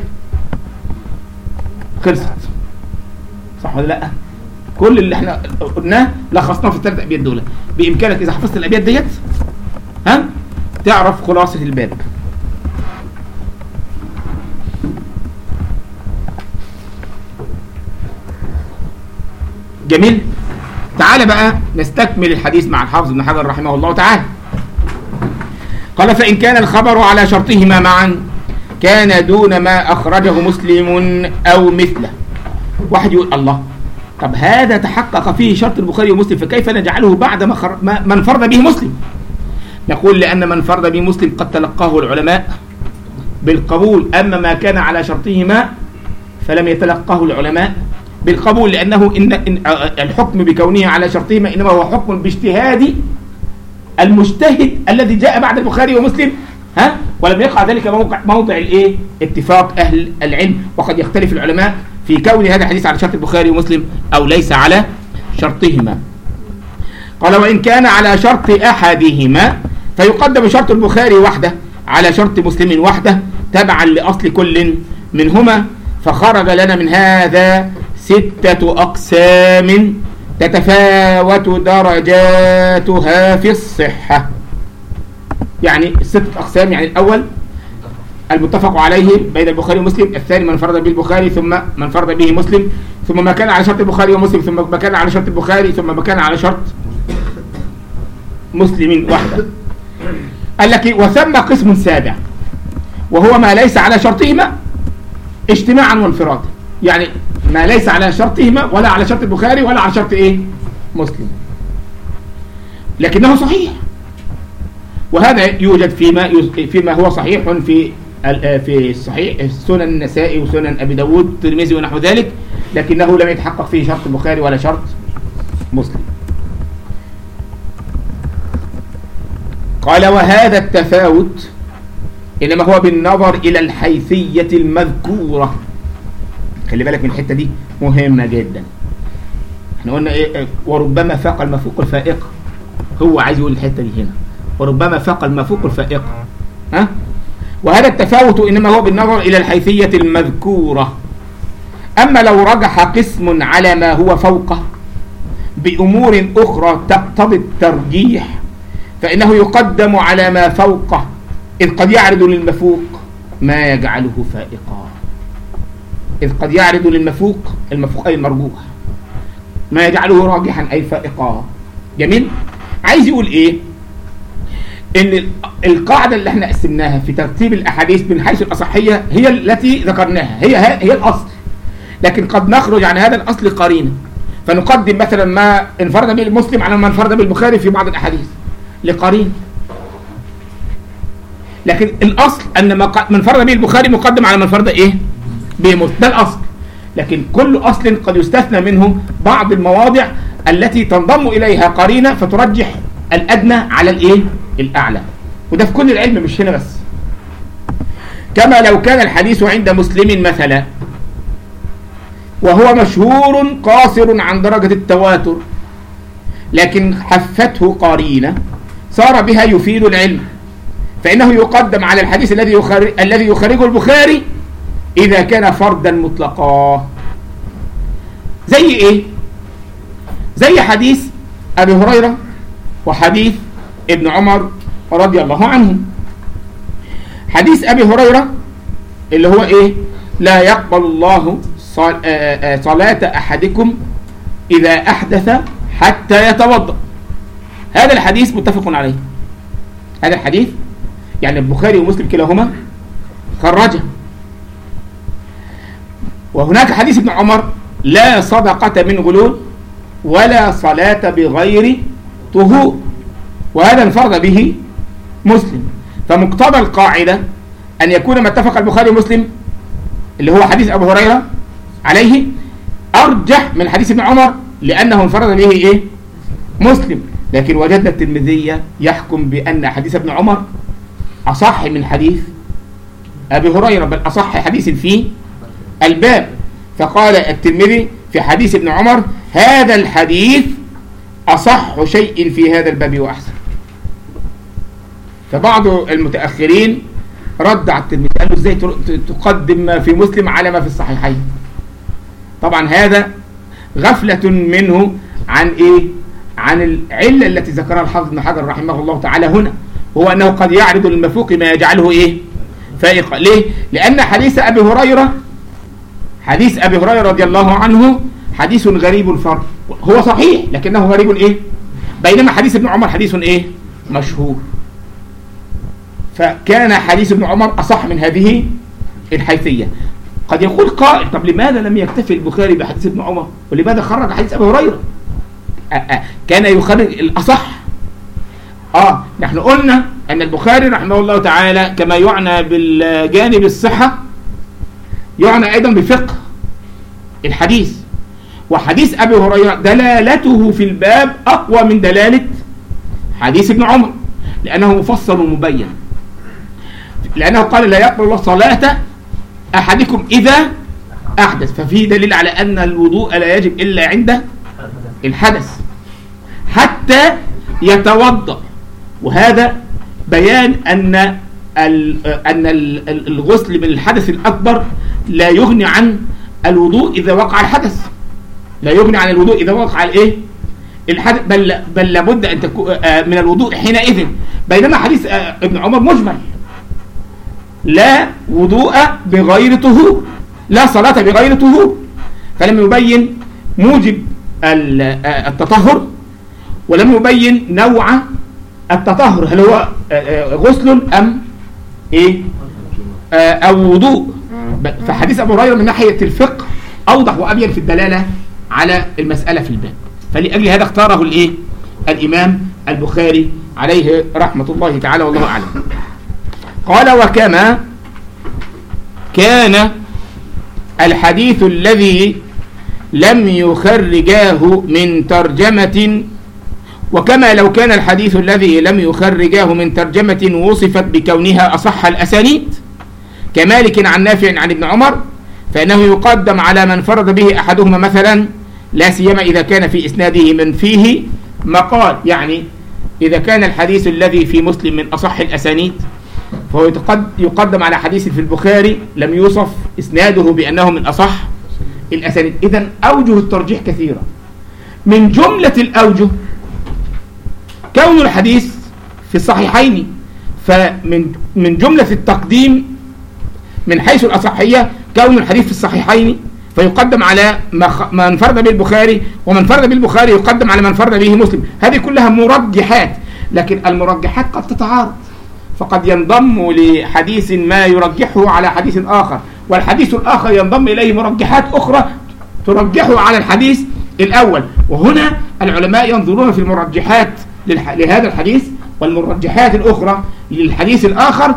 خلصت صح ولا لا؟ كل اللي احنا قلناه لخصناه في الثلاث أبيات دول. بإمكانك إذا حفظت الأبيات ديت ها تعرف خلاصة الباب. جميل. تعال بقى نستكمل الحديث مع الحافظ ابن حجر رحمه الله تعالى. قال فإن كان الخبر على شرطهما معا كان دون ما أخرجه مسلم أو مثله. واحد يقول الله، طب هذا تحقق فيه شرط البخاري ومسلم فكيف نجعله بعد ما, خر... ما من فرد به مسلم؟ نقول لأن من فرد به مسلم قد تلقاه العلماء بالقبول، أما ما كان على شرطهما فلم يتلقاه العلماء بالقبول، لأنه إن, إن الحكم بكونه على شرطهما إنما هو حكم باجتهاد المجتهد الذي جاء بعد البخاري ومسلم ها، ولم يقع ذلك موقع موضع الايه اتفاق اهل العلم، وقد يختلف العلماء في كون هذا الحديث على شرط البخاري ومسلم او ليس على شرطهما. قال وان كان على شرط احدهما فيقدم شرط البخاري وحده على شرط مسلم وحده تبعا لاصل كل منهما، فخرج لنا من هذا ستة اقسام تتفاوت درجاتها في الصحة. يعني الستة أقسام، يعني الأول المتفق عليه بين البخاري ومسلم، الثاني من فرض به البخاري ثم من فرض به مسلم، ثم ما كان على شرط البخاري ومسلم، ثم ما كان على شرط البخاري، ثم ما كان على شرط مسلم وحده. قال لك وثم قسم سابع وهو ما ليس على شرطهما اجتماعا وانفرادا، يعني ما ليس على شرطهما ولا على شرط البخاري ولا على شرط ايه مسلم، لكنه صحيح. وهذا يوجد فيما فيما هو صحيح في في الصحيح سنن النسائي وسنن ابي داود والترمذي ونحو ذلك، لكنه لم يتحقق فيه شرط البخاري ولا شرط مسلم. قال وهذا التفاوت انما هو بالنظر الى الحيثية المذكورة. خلي بالك من الحتة دي مهمة جدا. احنا قلنا ايه؟ وربما فاق المفوق الفائق. هو عايز يقول الحتة دي هنا، وربما فاق المفوق الفائق. ها؟ وهذا التفاوت انما هو بالنظر الى الحيثية المذكورة. اما لو رجح قسم على ما هو فوقه بامور اخرى تقتضي الترجيح فانه يقدم على ما فوقه، اذ قد يعرض للمفوق ما يجعله فائقا. إذ قد يعرض للمفوق، المفوق أي المرجوح، ما يجعله راجحا أي فائقا. جميل؟ عايز يقول إيه؟ إن القاعدة اللي احنا قسمناها في ترتيب الأحاديث من حيث الأصحية هي التي ذكرناها، هي هي الأصل، لكن قد نخرج عن هذا الأصل قرينة، فنقدم مثلا ما انفرد به المسلم على ما انفرد به البخاري في بعض الأحاديث لقرينة. لكن الأصل أن ما من فرد به البخاري مقدم على من فرد إيه؟ به مسلم، ده الأصل. لكن كل أصل قد يستثنى منه بعض المواضع التي تنضم إليها قرينة فترجح الأدنى على الإيه؟ الأعلى. وده في كل العلم مش هنا بس. كما لو كان الحديث عند مسلم مثلا وهو مشهور قاصر عن درجة التواتر، لكن حفته قرينة صار بها يفيد العلم، فإنه يقدم على الحديث الذي يخرج الذي يخرجه البخاري إذا كان فردا مطلقا. زي إيه؟ زي حديث أبي هريرة وحديث ابن عمر رضي الله عنه. حديث أبي هريرة اللي هو إيه؟ لا يقبل الله صلاة أحدكم إذا أحدث حتى يتوضأ. هذا الحديث متفق عليه. هذا الحديث يعني البخاري ومسلم كلاهما خرجه. وهناك حديث ابن عمر لا صدقة من غلول ولا صلاة بغير طهور، وهذا انفرد به مسلم. فمقتضى القاعدة أن يكون ما اتفق البخاري ومسلم اللي هو حديث أبو هريرة عليه أرجح من حديث ابن عمر لأنه انفرد به إيه؟ مسلم. لكن وجدنا الترمذي يحكم بأن حديث ابن عمر أصح من حديث أبي هريرة، بل أصح حديث فيه الباب. فقال الترمذي في حديث ابن عمر هذا الحديث أصح شيء في هذا الباب وأحسن. فبعض المتأخرين رد على الترمذي قال له ازاي تقدم ما في مسلم على ما في الصحيحين؟ طبعا هذا غفلة منه عن ايه؟ عن العلة التي ذكرها الحافظ ابن حجر رحمه الله تعالى هنا، وهو أنه قد يعرض للمفوق ما يجعله ايه؟ فائقا. ليه؟ لأن حديث أبي هريرة حديث أبي هريرة رضي الله عنه حديث غريب الفرد، هو صحيح لكنه غريب ايه؟ بينما حديث ابن عمر حديث ايه؟ مشهور. فكان حديث ابن عمر أصح من هذه الحيثية. قد يقول قائل طب لماذا لم يكتفي البخاري بحديث ابن عمر ولماذا خرج حديث أبي هريرة؟ أه أه كان يخرج الأصح. آه نحن قلنا أن البخاري رحمه الله تعالى كما يعنى بالجانب الصحة يعنى أيضا بفقه الحديث. وحديث أبي هريرة دلالته في الباب أقوى من دلالة حديث ابن عمر لأنه مفصل ومبين. لأنه قال لا يقبل الله صلاة أحدكم إذا أحدث، ففيه دليل على أن الوضوء لا يجب إلا عند الحدث حتى يتوضأ. وهذا بيان أن أن الغسل من الحدث الأكبر لا يغني عن الوضوء إذا وقع الحدث، لا يغني عن الوضوء إذا وقع الإيه؟ الحدث، بل بل لابد أن تكون من الوضوء حينئذ. بينما حديث ابن عمر مجمل، لا وضوء بغير طهور، لا صلاة بغير طهور، فلم يبين موجب التطهر ولم يبين نوع التطهر، هل هو غسل أم إيه أو وضوء. فحديث أبو هريرة من ناحية الفقه أوضح وأبين في الدلالة على المسألة في الباب، فلأجل هذا اختاره الإيه الإمام البخاري عليه رحمة الله تعالى والله أعلم. قال وكما كان الحديث الذي لم يخرجاه من ترجمة وكما لو كان الحديث الذي لم يخرجاه من ترجمة وصفت بكونها أصح الأسانيد كمالك عن نافع عن ابن عمر، فإنه يقدم على من فرد به أحدهما مثلا، لا سيما إذا كان في إسناده من فيه مقال. يعني إذا كان الحديث الذي في مسلم من أصح الأسانيد فهو يقدم على حديث في البخاري لم يوصف إسناده بأنه من أصح الأسانيد. إذن أوجه الترجيح كثيرة، من جملة الأوجه كون الحديث في الصحيحين، فمن من جملة التقديم من حيث الأصحية كون الحديث في الصحيحين فيقدم على من فرد به البخاري، ومن فرد به البخاري يقدم على من فرد به مسلم. هذه كلها مرجحات، لكن المرجحات قد تتعارض، فقد ينضم لحديث ما يرجحه على حديث آخر، والحديث الآخر ينضم إليه مرجحات أخرى ترجحه على الحديث الأول. وهنا العلماء ينظرون في المرجحات لهذا الحديث والمرجحات الأخرى للحديث الآخر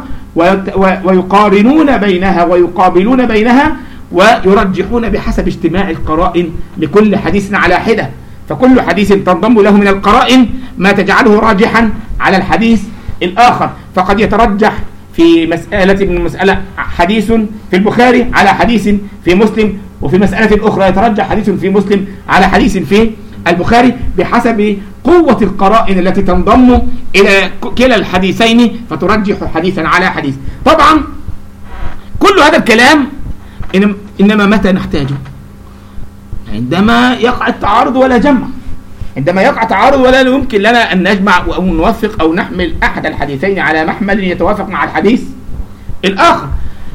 ويقارنون بينها ويقابلون بينها ويرجحون بحسب اجتماع القرائن لكل حديث على حدة، فكل حديث تنضم له من القرائن ما تجعله راجحا على الحديث الآخر. فقد يترجح في مسألة من المسألة حديث في البخاري على حديث في مسلم، وفي مسألة أخرى يترجح حديث في مسلم على حديث في البخاري بحسب قوة القرائن التي تنضم إلى كلا الحديثين فترجح حديثا على حديث. طبعا كل هذا الكلام إنما متى نحتاجه؟ عندما يقع التعارض ولا جمع، عندما يقع تعارض ولا يمكن لنا أن نجمع أو نوفق أو نحمل أحد الحديثين على محمل يتوافق مع الحديث الآخر.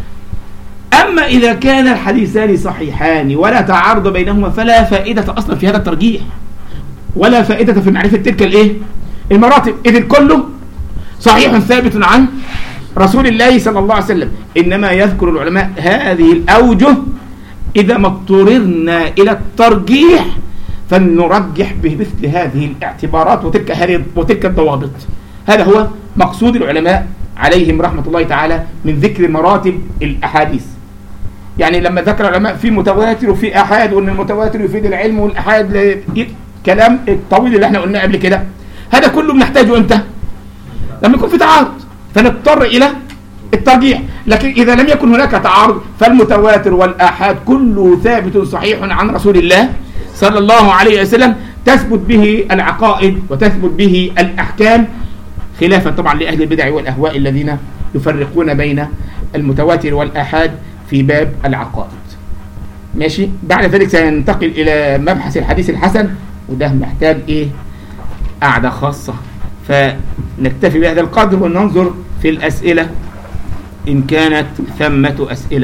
أما إذا كان الحديثان صحيحان ولا تعارض بينهما فلا فائدة أصلا في هذا الترجيح، ولا فائدة في معرفة تلك الإيه المراتب، إذ كله صحيح ثابت عن رسول الله صلى الله عليه وسلم. إنما يذكر العلماء هذه الأوجه إذا ما اضطررنا إلى الترجيح فلنرجح بمثل هذه الاعتبارات وتلك هذه وتلك الضوابط. هذا هو مقصود العلماء عليهم رحمة الله تعالى من ذكر مراتب الأحاديث. يعني لما ذكر العلماء في متواتر وفي أحاد، وأن المتواتر يفيد العلم والأحاد كلام الطويل اللي احنا قلناه قبل كده، هذا كله بنحتاجه امتى؟ لما يكون في تعارض فنضطر إلى الترجيح. لكن إذا لم يكن هناك تعارض فالمتواتر والآحاد كله ثابت صحيح عن رسول الله صلى الله عليه وسلم، تثبت به العقائد وتثبت به الأحكام، خلافا طبعا لأهل البدع والأهواء الذين يفرقون بين المتواتر والآحاد في باب العقائد. ماشي. بعد ذلك سننتقل إلى مبحث الحديث الحسن، وده محتاج إيه قعدة خاصة، فنكتفي بهذا القدر وننظر في الأسئلة إن كانت ثمة أسئلة.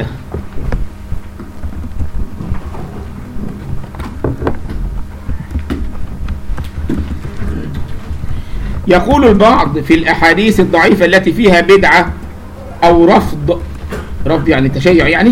يقول البعض في الأحاديث الضعيفة التي فيها بدعة أو رفض، رفض يعني تشيع يعني،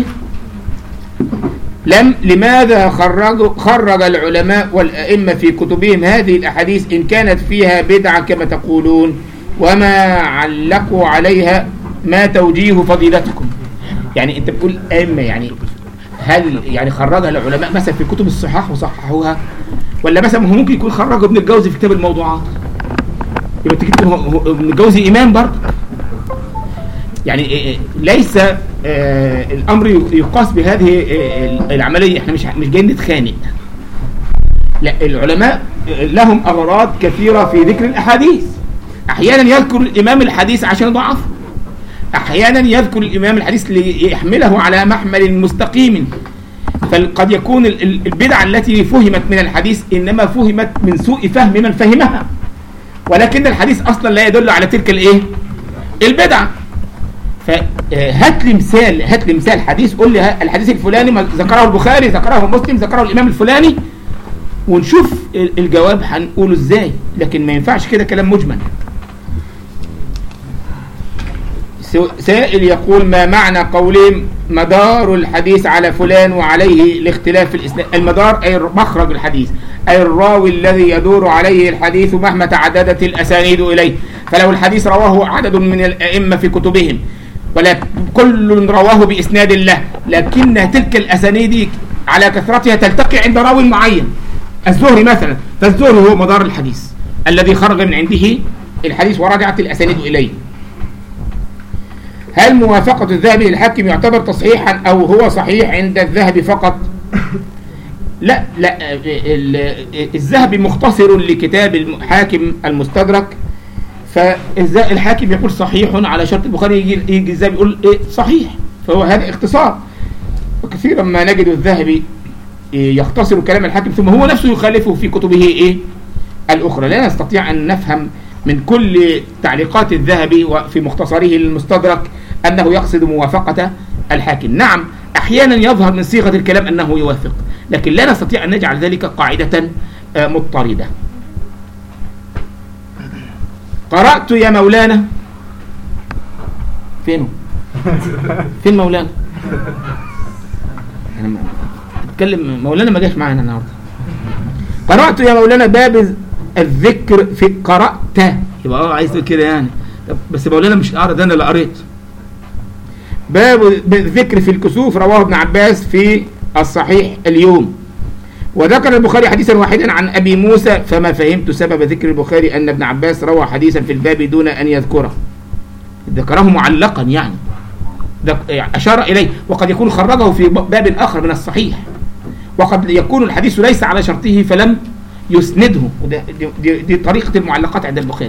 لم لماذا خرج خرج العلماء والأئمة في كتبهم هذه الأحاديث إن كانت فيها بدعة كما تقولون، وما علقوا عليها ما توجيه فضيلتكم؟ يعني أنت بتقول أئمة، يعني هل يعني خرجها العلماء مثلا في كتب الصحاح وصححوها، ولا مثلا ممكن يكون خرج ابن الجوزي في كتاب الموضوعات؟ يبقى تجد ابن الجوزي إمام برضه. يعني ليس الامر يقاس بهذه العمليه. احنا مش مش جايين نتخانق، لا، العلماء لهم اغراض كثيره في ذكر الاحاديث. احيانا يذكر الامام الحديث عشان يضعفه، احيانا يذكر الامام الحديث ليحمله على محمل مستقيم. فقد يكون البدعه التي فهمت من الحديث انما فهمت من سوء فهم من فهمها، ولكن الحديث اصلا لا يدل على تلك الايه البدعه. فهات لي مثال، هات لي مثال حديث، قول لي الحديث الفلاني ذكره البخاري، ذكره مسلم، ذكره الامام الفلاني، ونشوف الجواب هنقوله ازاي. لكن ما ينفعش كده كلام مجمل. سائل يقول: ما معنى قولهم مدار الحديث على فلان وعليه الاختلاف في الإسناد؟ المدار أي مخرج الحديث، أي الراوي الذي يدور عليه الحديث مهما تعددت الأسانيد إليه. فلو الحديث رواه عدد من الأئمة في كتبهم ولا كل رواه بإسناد له، لكن تلك الأسانيد على كثرتها تلتقي عند راوي معين، الزهري مثلا، فالزهري هو مدار الحديث الذي خرج من عنده الحديث ورجعت الأسانيد إليه. هل موافقة الذهبي للحاكم يعتبر تصحيحا أو هو صحيح عند الذهبي فقط؟ لا لا، الذهبي مختصر لكتاب الحاكم المستدرك، فالحاكم يقول صحيح على شرط البخاري، يجي الذهبي يقول إيه صحيح، فهو هذا اختصار. وكثيرا ما نجد الذهبي يختصر كلام الحاكم ثم هو نفسه يخالفه في كتبه إيه الأخرى. لا نستطيع أن نفهم من كل تعليقات الذهبي في مختصره المستدرك أنه يقصد موافقة الحاكم. نعم، أحيانا يظهر من صيغة الكلام أنه يوافق، لكن لا نستطيع أن نجعل ذلك قاعدة مضطردة. قرأت يا مولانا، فينه؟ فين مولانا؟ أنا أتكلم، مولانا ما جاش معنا النهارده. قرأت يا مولانا باب الذكر في قرأت، يبقى اه عايز كده يعني، بس مولانا مش قارئ، ده انا اللي قريت. باب الذكر في الكسوف رواه ابن عباس في الصحيح اليوم. وذكر البخاري حديثا واحدا عن ابي موسى، فما فهمت سبب ذكر البخاري ان ابن عباس روى حديثا في الباب دون ان يذكره، ذكره معلقا يعني اشار اليه، وقد يكون خرجه في باب اخر من الصحيح، وقد يكون الحديث ليس على شرطه فلم يسنده. وده دي, دي طريقة المعلقات عند البخاري.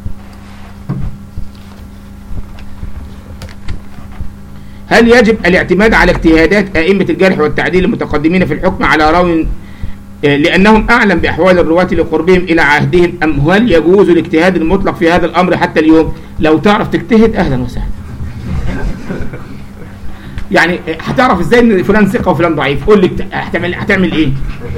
هل يجب الاعتماد على اجتهادات أئمة الجرح والتعديل المتقدمين في الحكم على راو لأنهم أعلم بأحوال الرواة لقربهم إلى عهدهم، أم هل يجوز الاجتهاد المطلق في هذا الأمر حتى اليوم؟ لو تعرف تجتهد أهلا وسهلا. يعني هتعرف ازاي ان فلان ثقة وفلان ضعيف؟ قول لي هتعمل هتعمل ايه؟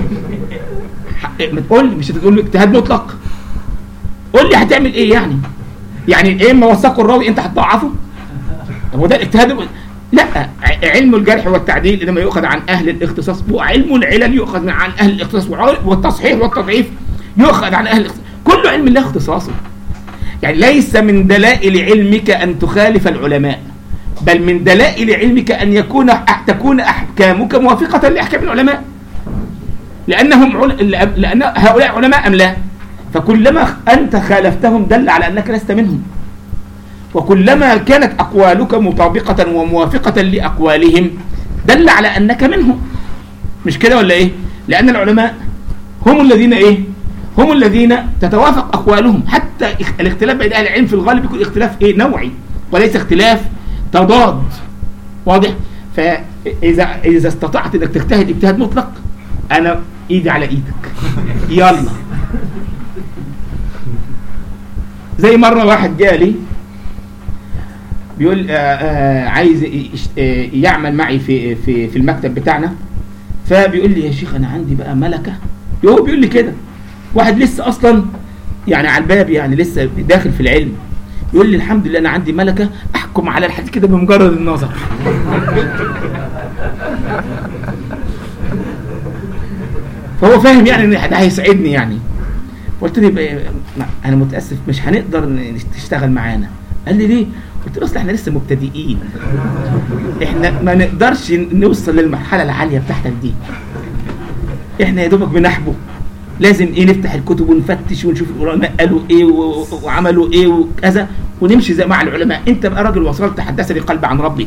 ما تقول، مش هتقول لي اجتهاد مطلق، قول لي هتعمل ايه يعني؟ يعني اما وثقوا الراوي انت هتضعفه؟ هو ده الاجتهاد؟ لا، علم الجرح والتعديل انما يؤخذ عن اهل الاختصاص، وعلم العلل يؤخذ عن اهل الاختصاص، والتصحيح والتضعيف يؤخذ عن اهل الاختصاص. كل علم له اختصاصه. يعني ليس من دلائل علمك ان تخالف العلماء، بل من دلائل علمك ان يكون تكون احكامك موافقة لاحكام العلماء، لأنهم عل... لأن هؤلاء علماء أم لا؟ فكلما أنت خالفتهم دل على أنك لست منهم، وكلما كانت أقوالك مطابقة وموافقة لأقوالهم دل على أنك منهم. مش كده ولا إيه؟ لأن العلماء هم الذين إيه؟ هم الذين تتوافق أقوالهم. حتى الاختلاف بين أهل العلم في الغالب يكون اختلاف إيه؟ نوعي، وليس اختلاف تضاد. واضح؟ فإذا إذا استطعت أنك تجتهد اجتهاد مطلق، أنا إيدي على إيدك، يلا. زي مرة واحد جالي بيقول آآ آآ عايز يعمل معي في في في المكتب بتاعنا، فبيقول لي يا شيخ أنا عندي بقى ملكة. هو بيقول لي كده، واحد لسه أصلا يعني على الباب، يعني لسه داخل في العلم، يقول لي الحمد لله أنا عندي ملكة أحكم على الحديث كده بمجرد النظر. فهو فاهم يعني ان ده هيسعدني يعني. قلت له انا متاسف مش هنقدر تشتغل معانا. قال لي ليه؟ قلت له اصل احنا لسه مبتدئين، احنا ما نقدرش نوصل للمرحله العاليه بتاعتك دي، احنا يا دوبك بنحبه. لازم ايه نفتح الكتب ونفتش ونشوف العلماء قالوا ايه وعملوا ايه وكذا، ونمشي زي مع العلماء. انت بقى راجل وصلت حدثني قلب عن ربي.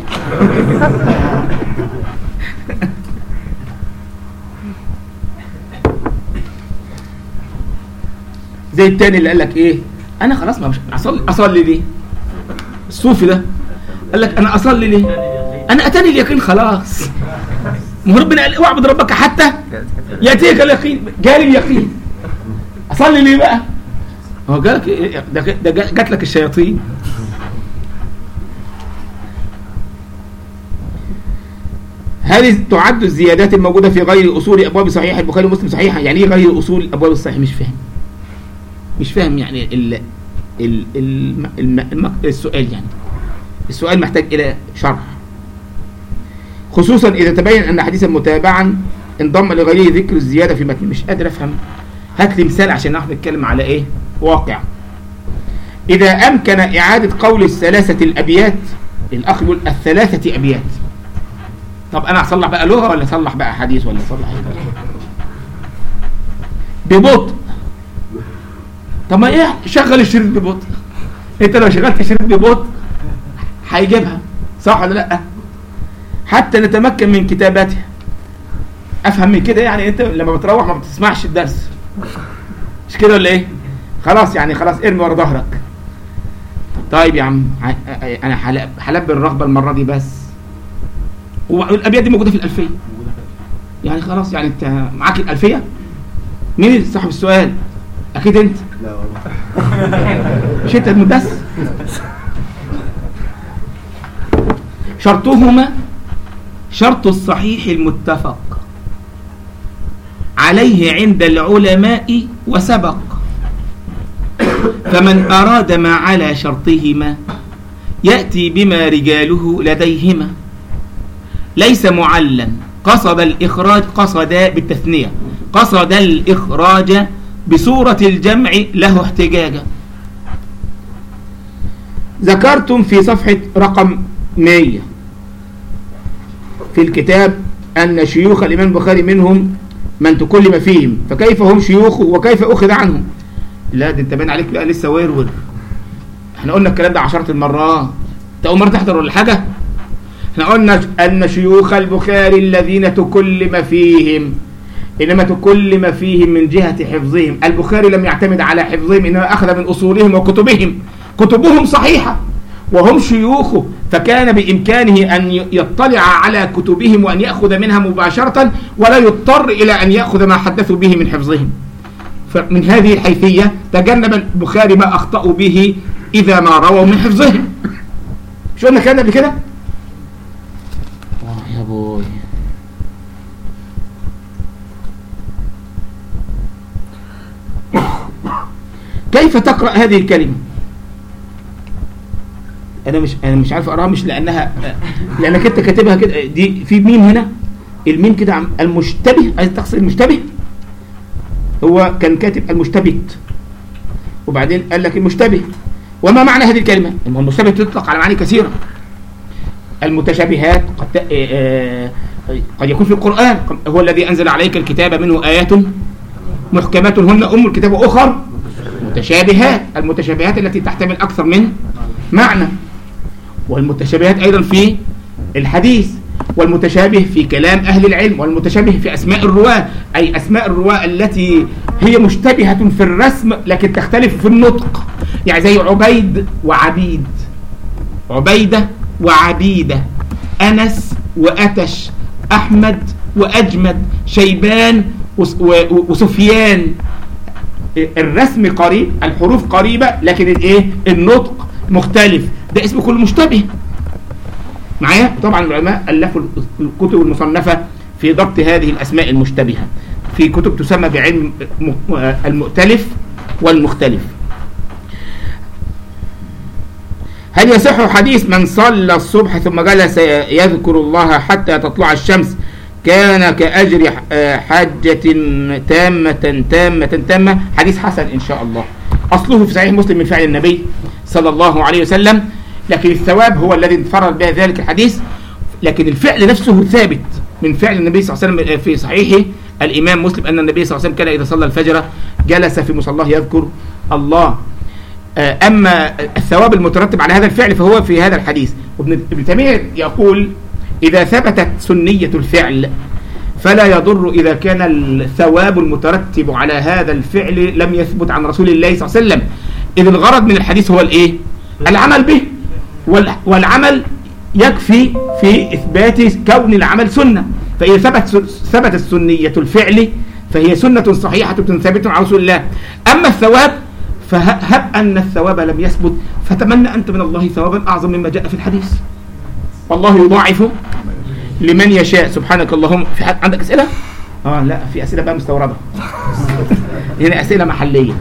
زي التاني اللي قال لك ايه، انا خلاص ما مش اصلي اصلي ليه؟ الصوفي ده قال لك انا اصلي ليه؟ انا اتاني اليقين خلاص. ما ربنا قال واعبد ربك حتى ياتيك اليقين، جالي اليقين اصلي ليه بقى؟ هو جالك ده, ده جات لك الشياطين. هذه تعد الزيادات الموجوده في غير اصول ابواب صحيح البخاري ومسلم صحيحه. يعني ايه غير اصول ابواب الصحيح؟ مش فاهم مش فاهم يعني ال ال ال ال السؤال، يعني السؤال محتاج الى شرح، خصوصا اذا تبين ان حديثا متابعا انضم لغيره ذكر الزياده في متن. مش قادر افهم، هات لي مثال عشان نعرف نتكلم على ايه واقع. اذا امكن اعاده قول الثلاثه الابيات، الاخ يقول الثلاثه ابيات، طب انا اصلح بقى لغه ولا اصلح بقى حديث ولا اصلح ايه ببطء؟ طب ما ايه، شغل الشريط ببطء. انت لو شغلت الشريط ببطء هيجيبها صح ولا لا؟ حتى نتمكن من كتابتها. افهم من كده يعني انت لما بتروح ما بتسمعش الدرس، مش كده ولا ايه؟ خلاص يعني خلاص ارمي ورا ظهرك. طيب يا عم انا هلبي الرغبه المره دي بس. والابيات دي موجوده في الالفيه، يعني خلاص يعني انت معاك الالفيه. مين صاحب السؤال؟ اكيد انت. لا والله مش انت المدرس. شرطهما شرط الصحيح المتفق عليه عند العلماء وسبق، فمن أراد ما على شرطهما يأتي بما رجاله لديهما، ليس معلا قصد الإخراج، قصد بالتثنية، قصد الإخراج بصورة الجمع له احتجاجا. ذكرتم في صفحة رقم مية في الكتاب أن شيوخ الإمام البخاري منهم من تكلم فيهم، فكيف هم شيوخه وكيف أخذ عنهم؟ لا ده انت باين عليك بقى لسه ويرور. احنا قلنا الكلام ده عشرة المرات، انت أول مرة تحضر ولا حاجة؟ احنا قلنا أن شيوخ البخاري الذين تكلم فيهم، إنما تكلم فيهم من جهة حفظهم. البخاري لم يعتمد على حفظهم، إنما أخذ من أصولهم وكتبهم. كتبهم صحيحة وهم شيوخه، فكان بإمكانه أن يطلع على كتبهم وأن يأخذ منها مباشرة، ولا يضطر إلى أن يأخذ ما حدثوا به من حفظهم. فمن هذه الحيثية تجنب البخاري ما أخطأوا به إذا ما رووا من حفظهم. مش قلنا كان قبل كده؟ آه يا بوي. كيف تقرأ هذه الكلمة؟ أنا مش أنا مش عارف أقراها، مش لأنها لأنك أنت كاتبها كده. دي في ميم هنا، الميم كده المشتبه، عايز تقصد المشتبه. هو كان كاتب المشتبت وبعدين قال لك المشتبه. وما معنى هذه الكلمة؟ المشتبه تطلق على معاني كثيرة. المتشابهات قد قد يكون في القرآن، هو الذي أنزل عليك الكتاب منه آيات محكمات هن أم الكتاب وأخر متشابهات. المتشابهات التي تحتمل أكثر من معنى، والمتشابهات أيضا في الحديث، والمتشابه في كلام أهل العلم، والمتشابه في أسماء الرواة، أي أسماء الرواة التي هي مشتبهة في الرسم لكن تختلف في النطق. يعني زي عبيد وعبيد، عبيدة وعبيدة، أنس وأتش، أحمد وأجمد، شيبان وسفيان. الرسم قريب، الحروف قريبة، لكن الايه النطق مختلف. ده اسمه كله مشتبه معايا. طبعا العلماء ألفوا الكتب المصنفة في ضبط هذه الأسماء المشتبهة، في كتب تسمى بعلم المؤتلف والمختلف. هل يصح حديث من صلى الصبح ثم جلس يذكر الله حتى تطلع الشمس كان كأجر حجة تامة تامة تامة؟ حديث حسن إن شاء الله، أصله في صحيح مسلم من فعل النبي صلى الله عليه وسلم، لكن الثواب هو الذي انفرد به ذلك الحديث، لكن الفعل نفسه ثابت من فعل النبي صلى الله عليه وسلم في صحيح الإمام مسلم أن النبي صلى الله عليه وسلم كان إذا صلى الفجر جلس في مصلاه يذكر الله. أما الثواب المترتب على هذا الفعل فهو في هذا الحديث. وابن تيمية يقول إذا ثبتت سنية الفعل فلا يضر إذا كان الثواب المترتب على هذا الفعل لم يثبت عن رسول الله صلى الله عليه وسلم، إذ الغرض من الحديث هو الإيه؟ العمل به، والعمل يكفي في إثبات كون العمل سنة. فإذا ثبت ثبتت سنية الفعل فهي سنة صحيحة ثابتة عن رسول الله. أما الثواب فهب أن الثواب لم يثبت، فتمنى أنت من الله ثوابا أعظم مما جاء في الحديث، والله يضاعف لمن يشاء. سبحانك اللهم. في حد عندك أسئلة؟ آه لا، في أسئلة بقى مستوردة. هنا أسئلة محلية.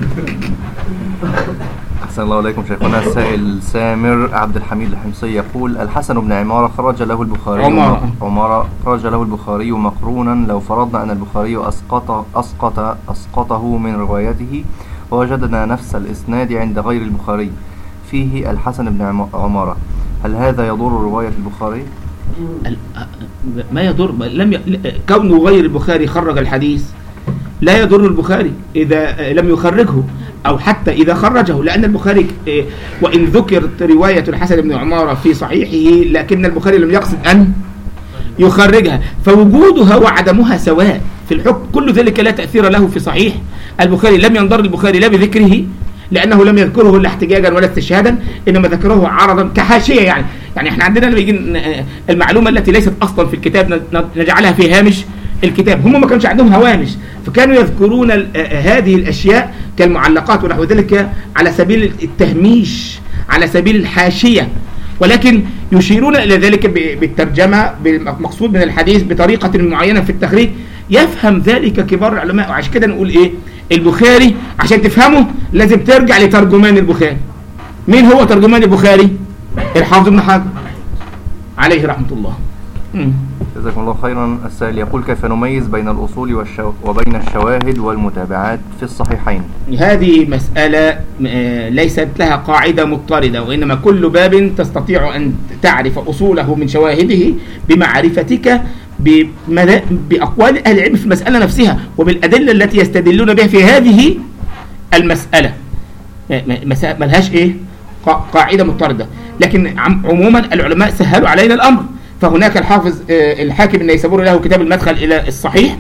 أحسن الله عليكم شيخنا. السائل سامر عبد الحميد الحمصي يقول الحسن بن عمارة خرج له البخاري عمارة عمارة خرج له البخاري مقرونا، لو فرضنا أن البخاري أسقط أسقط أسقطه من روايته ووجدنا نفس الإسناد عند غير البخاري فيه الحسن بن عمارة، هل هذا يضر رواية البخاري؟ ما يضر. لم ي... كونه غير البخاري خرج الحديث لا يضر البخاري إذا لم يخرجه، أو حتى إذا خرجه، لأن البخاري وإن ذكرت رواية الحسن بن عمارة في صحيحه لكن البخاري لم يقصد أن يخرجها، فوجودها وعدمها سواء في الحكم. كل ذلك لا تأثير له في صحيح البخاري. لم ينضر البخاري لا بذكره، لأنه لم يذكره لا احتجاجا ولا استشهادا، إنما ذكره عرضا كحاشية. يعني يعني احنا عندنا لما يجي المعلومة التي ليست أصلا في الكتاب نجعلها في هامش الكتاب. هم ما كانش عندهم هوامش، فكانوا يذكرون هذه الأشياء كالمعلقات ونحو ذلك على سبيل التهميش، على سبيل الحاشية، ولكن يشيرون إلى ذلك بالترجمة بالمقصود من الحديث بطريقة معينة في التخريج يفهم ذلك كبار العلماء. وعشان كده نقول إيه؟ البخاري عشان تفهمه لازم ترجع لترجمان البخاري. مين هو ترجمان البخاري؟ الحافظ ابن حجر عليه رحمة الله. جزاكم الله خيرا. السائل يقول كيف نميز بين الأصول والشو... وبين الشواهد والمتابعات في الصحيحين؟ هذه مسألة ليست لها قاعدة مضطردة، وإنما كل باب تستطيع أن تعرف أصوله من شواهده بمعرفتك بمدى... بأقوال أهل العلم في المسألة نفسها وبالأدلة التي يستدلون بها في هذه المسألة. ملهاش إيه؟ قاعدة مضطردة، لكن عموما العلماء سهلوا علينا الأمر. فهناك الحافظ الحاكم النيسابوري له كتاب المدخل إلى الصحيح،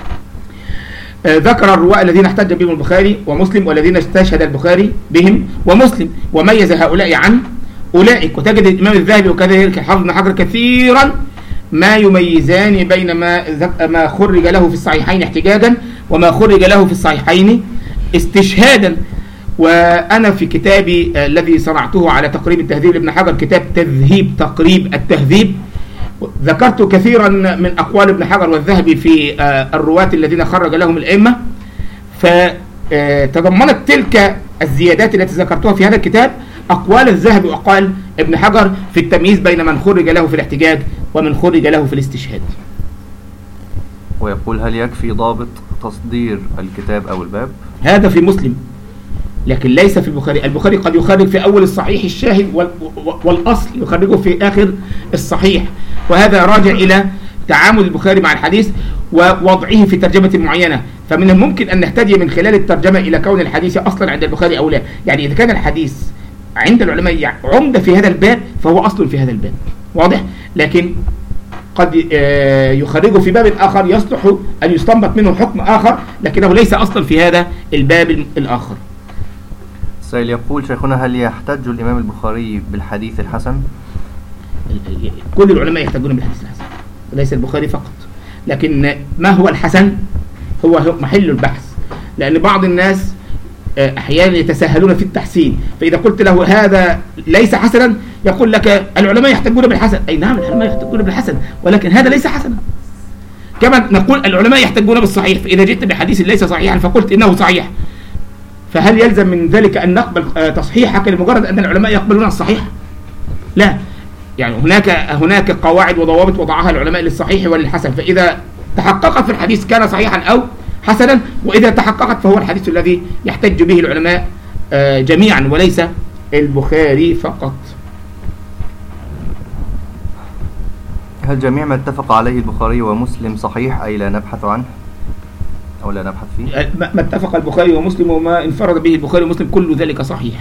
ذكر الرواة الذين احتج بهم البخاري ومسلم والذين استشهد البخاري بهم ومسلم وميز هؤلاء عن أولئك. وتجد الإمام الذهبي وكذلك الحافظ ابن حجر كثيرا ما يميزان بين ما ما خرج له في الصحيحين احتجاجا وما خرج له في الصحيحين استشهادا. وأنا في كتابي الذي صنعته على تقريب التهذيب لابن حجر، كتاب تذهيب تقريب التهذيب، ذكرت كثيرا من أقوال ابن حجر والذهبي في الرواة الذين خرج لهم الأئمة، فتضمنت تلك الزيادات التي ذكرتها في هذا الكتاب أقوال الذهبي وأقوال ابن حجر في التمييز بين من خرج له في الاحتجاج ومن خرج له في الاستشهاد. ويقول هل يكفي ضابط تصدير الكتاب أو الباب؟ هذا في مسلم لكن ليس في البخاري. البخاري قد يخرج في أول الصحيح الشاهد والأصل يخرجه في آخر الصحيح، وهذا راجع إلى تعامل البخاري مع الحديث ووضعه في ترجمة معينة. فمن الممكن أن نهتدي من خلال الترجمة إلى كون الحديث أصلا عند البخاري أو لا. يعني إذا كان الحديث عند العلماء عمدة في هذا الباب فهو أصل في هذا الباب، واضح؟ لكن قد يخرجه في باب آخر يصلح أن يستنبط منه حكم آخر لكنه ليس أصلا في هذا الباب الآخر. السائل يقول شيخنا هل يحتج الإمام البخاري بالحديث الحسن؟ كل العلماء يحتجون بالحديث الحسن وليس البخاري فقط، لكن ما هو الحسن هو محل البحث، لأن بعض الناس أحيانا يتساهلون في التحسين. فإذا قلت له هذا ليس حسنا يقول لك العلماء يحتجون بالحسن. أي نعم العلماء يحتجون بالحسن، ولكن هذا ليس حسنا. كما نقول العلماء يحتجون بالصحيح، فإذا جئت بحديث ليس صحيحا فقلت إنه صحيح، فهل يلزم من ذلك أن نقبل تصحيحك لمجرد أن العلماء يقبلون الصحيح؟ لا، يعني هناك هناك قواعد وضوابط وضعها العلماء للصحيح وللحسن، فإذا تحققت في الحديث كان صحيحا أو حسنا، وإذا تحققت فهو الحديث الذي يحتج به العلماء جميعا وليس البخاري فقط. هل جميع ما اتفق عليه البخاري ومسلم صحيح أي لا نبحث عنه؟ أو لا نبحث فيه؟ ما اتفق البخاري ومسلم وما انفرد به البخاري ومسلم كل ذلك صحيح،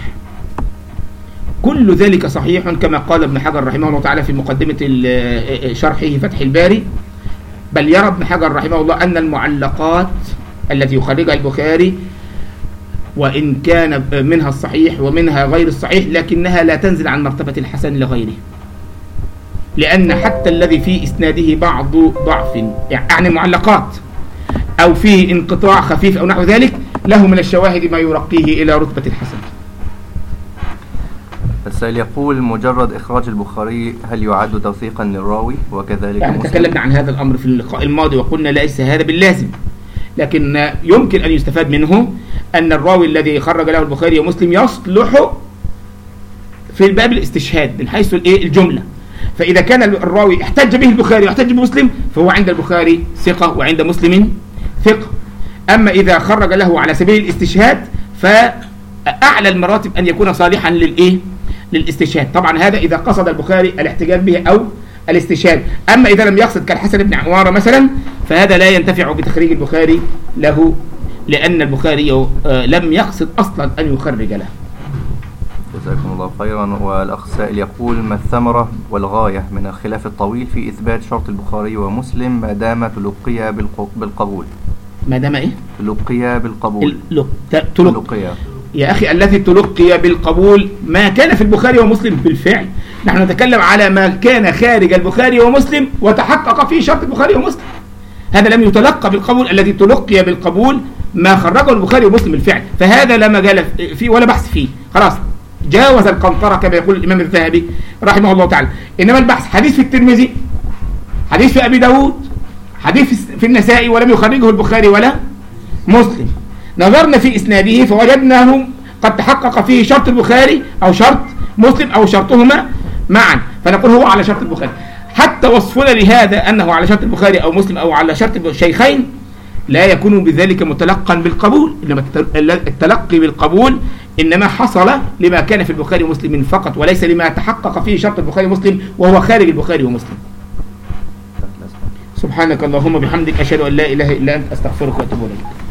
كل ذلك صحيح كما قال ابن حجر رحمه الله تعالى في مقدمة شرحه فتح الباري. بل يرى ابن حجر رحمه الله أن المعلقات التي يخرجها البخاري وإن كان منها الصحيح ومنها غير الصحيح لكنها لا تنزل عن مرتبة الحسن لغيره، لأن حتى الذي في إسناده بعض ضعف يعني معلقات أو فيه انقطاع خفيف أو نحو ذلك له من الشواهد ما يرقيه إلى رتبة الحسن. السائل يقول: مجرد إخراج البخاري هل يعد توثيقا للراوي؟ وكذلك يعني تكلمنا عن هذا الأمر في اللقاء الماضي وقلنا ليس هذا باللازم، لكن يمكن أن يستفاد منه أن الراوي الذي خرج له البخاري ومسلم يصلح في باب الاستشهاد من حيث الجملة. فإذا كان الراوي احتج به البخاري واحتج بمسلم فهو عند البخاري ثقة وعند مسلم ثقة. أما إذا خرج له على سبيل الاستشهاد فأعلى المراتب أن يكون صالحا للإيه؟ للاستشهاد. طبعا هذا إذا قصد البخاري الاحتجاج به أو الاستشهاد. أما إذا لم يقصد كالحسن بن عمارة مثلا فهذا لا ينتفع بتخريج البخاري له، لأن البخاري لم يقصد أصلا أن يخرج له. جزاكم الله خيرا. والأخ السائل يقول: ما الثمرة والغاية من الخلاف الطويل في إثبات شرط البخاري ومسلم ما دام تلقيا بالقبول؟ ما دام إيه؟ تلقيا بالقبول. تلقيا يا أخي، الذي تلقي بالقبول ما كان في البخاري ومسلم بالفعل. نحن نتكلم على ما كان خارج البخاري ومسلم وتحقق فيه شرط البخاري ومسلم. هذا لم يتلقى بالقبول. الذي تلقي بالقبول ما خرجه البخاري ومسلم بالفعل، فهذا لا مجال فيه ولا بحث فيه، خلاص جاوز القنطرة كما يقول الإمام الذهبي رحمه الله تعالى. إنما البحث حديث في الترمذي، حديث في أبي داود، حديث في النسائي ولم يخرجه البخاري ولا مسلم، نظرنا في إسناده فوجدناه قد تحقق فيه شرط البخاري أو شرط مسلم أو شرطهما معا، فنقول هو على شرط البخاري. حتى وصفنا لهذا أنه على شرط البخاري أو مسلم أو على شرط الشيخين لا يكون بذلك متلقا بالقبول، إنما التلقي بالقبول إنما حصل لما كان في البخاري ومسلم فقط، وليس لما تحقق فيه شرط البخاري ومسلم وهو خارج البخاري ومسلم. سبحانك اللهم بحمدك أشهد أن لا إله إلا أنت أستغفرك وأتوب إليك.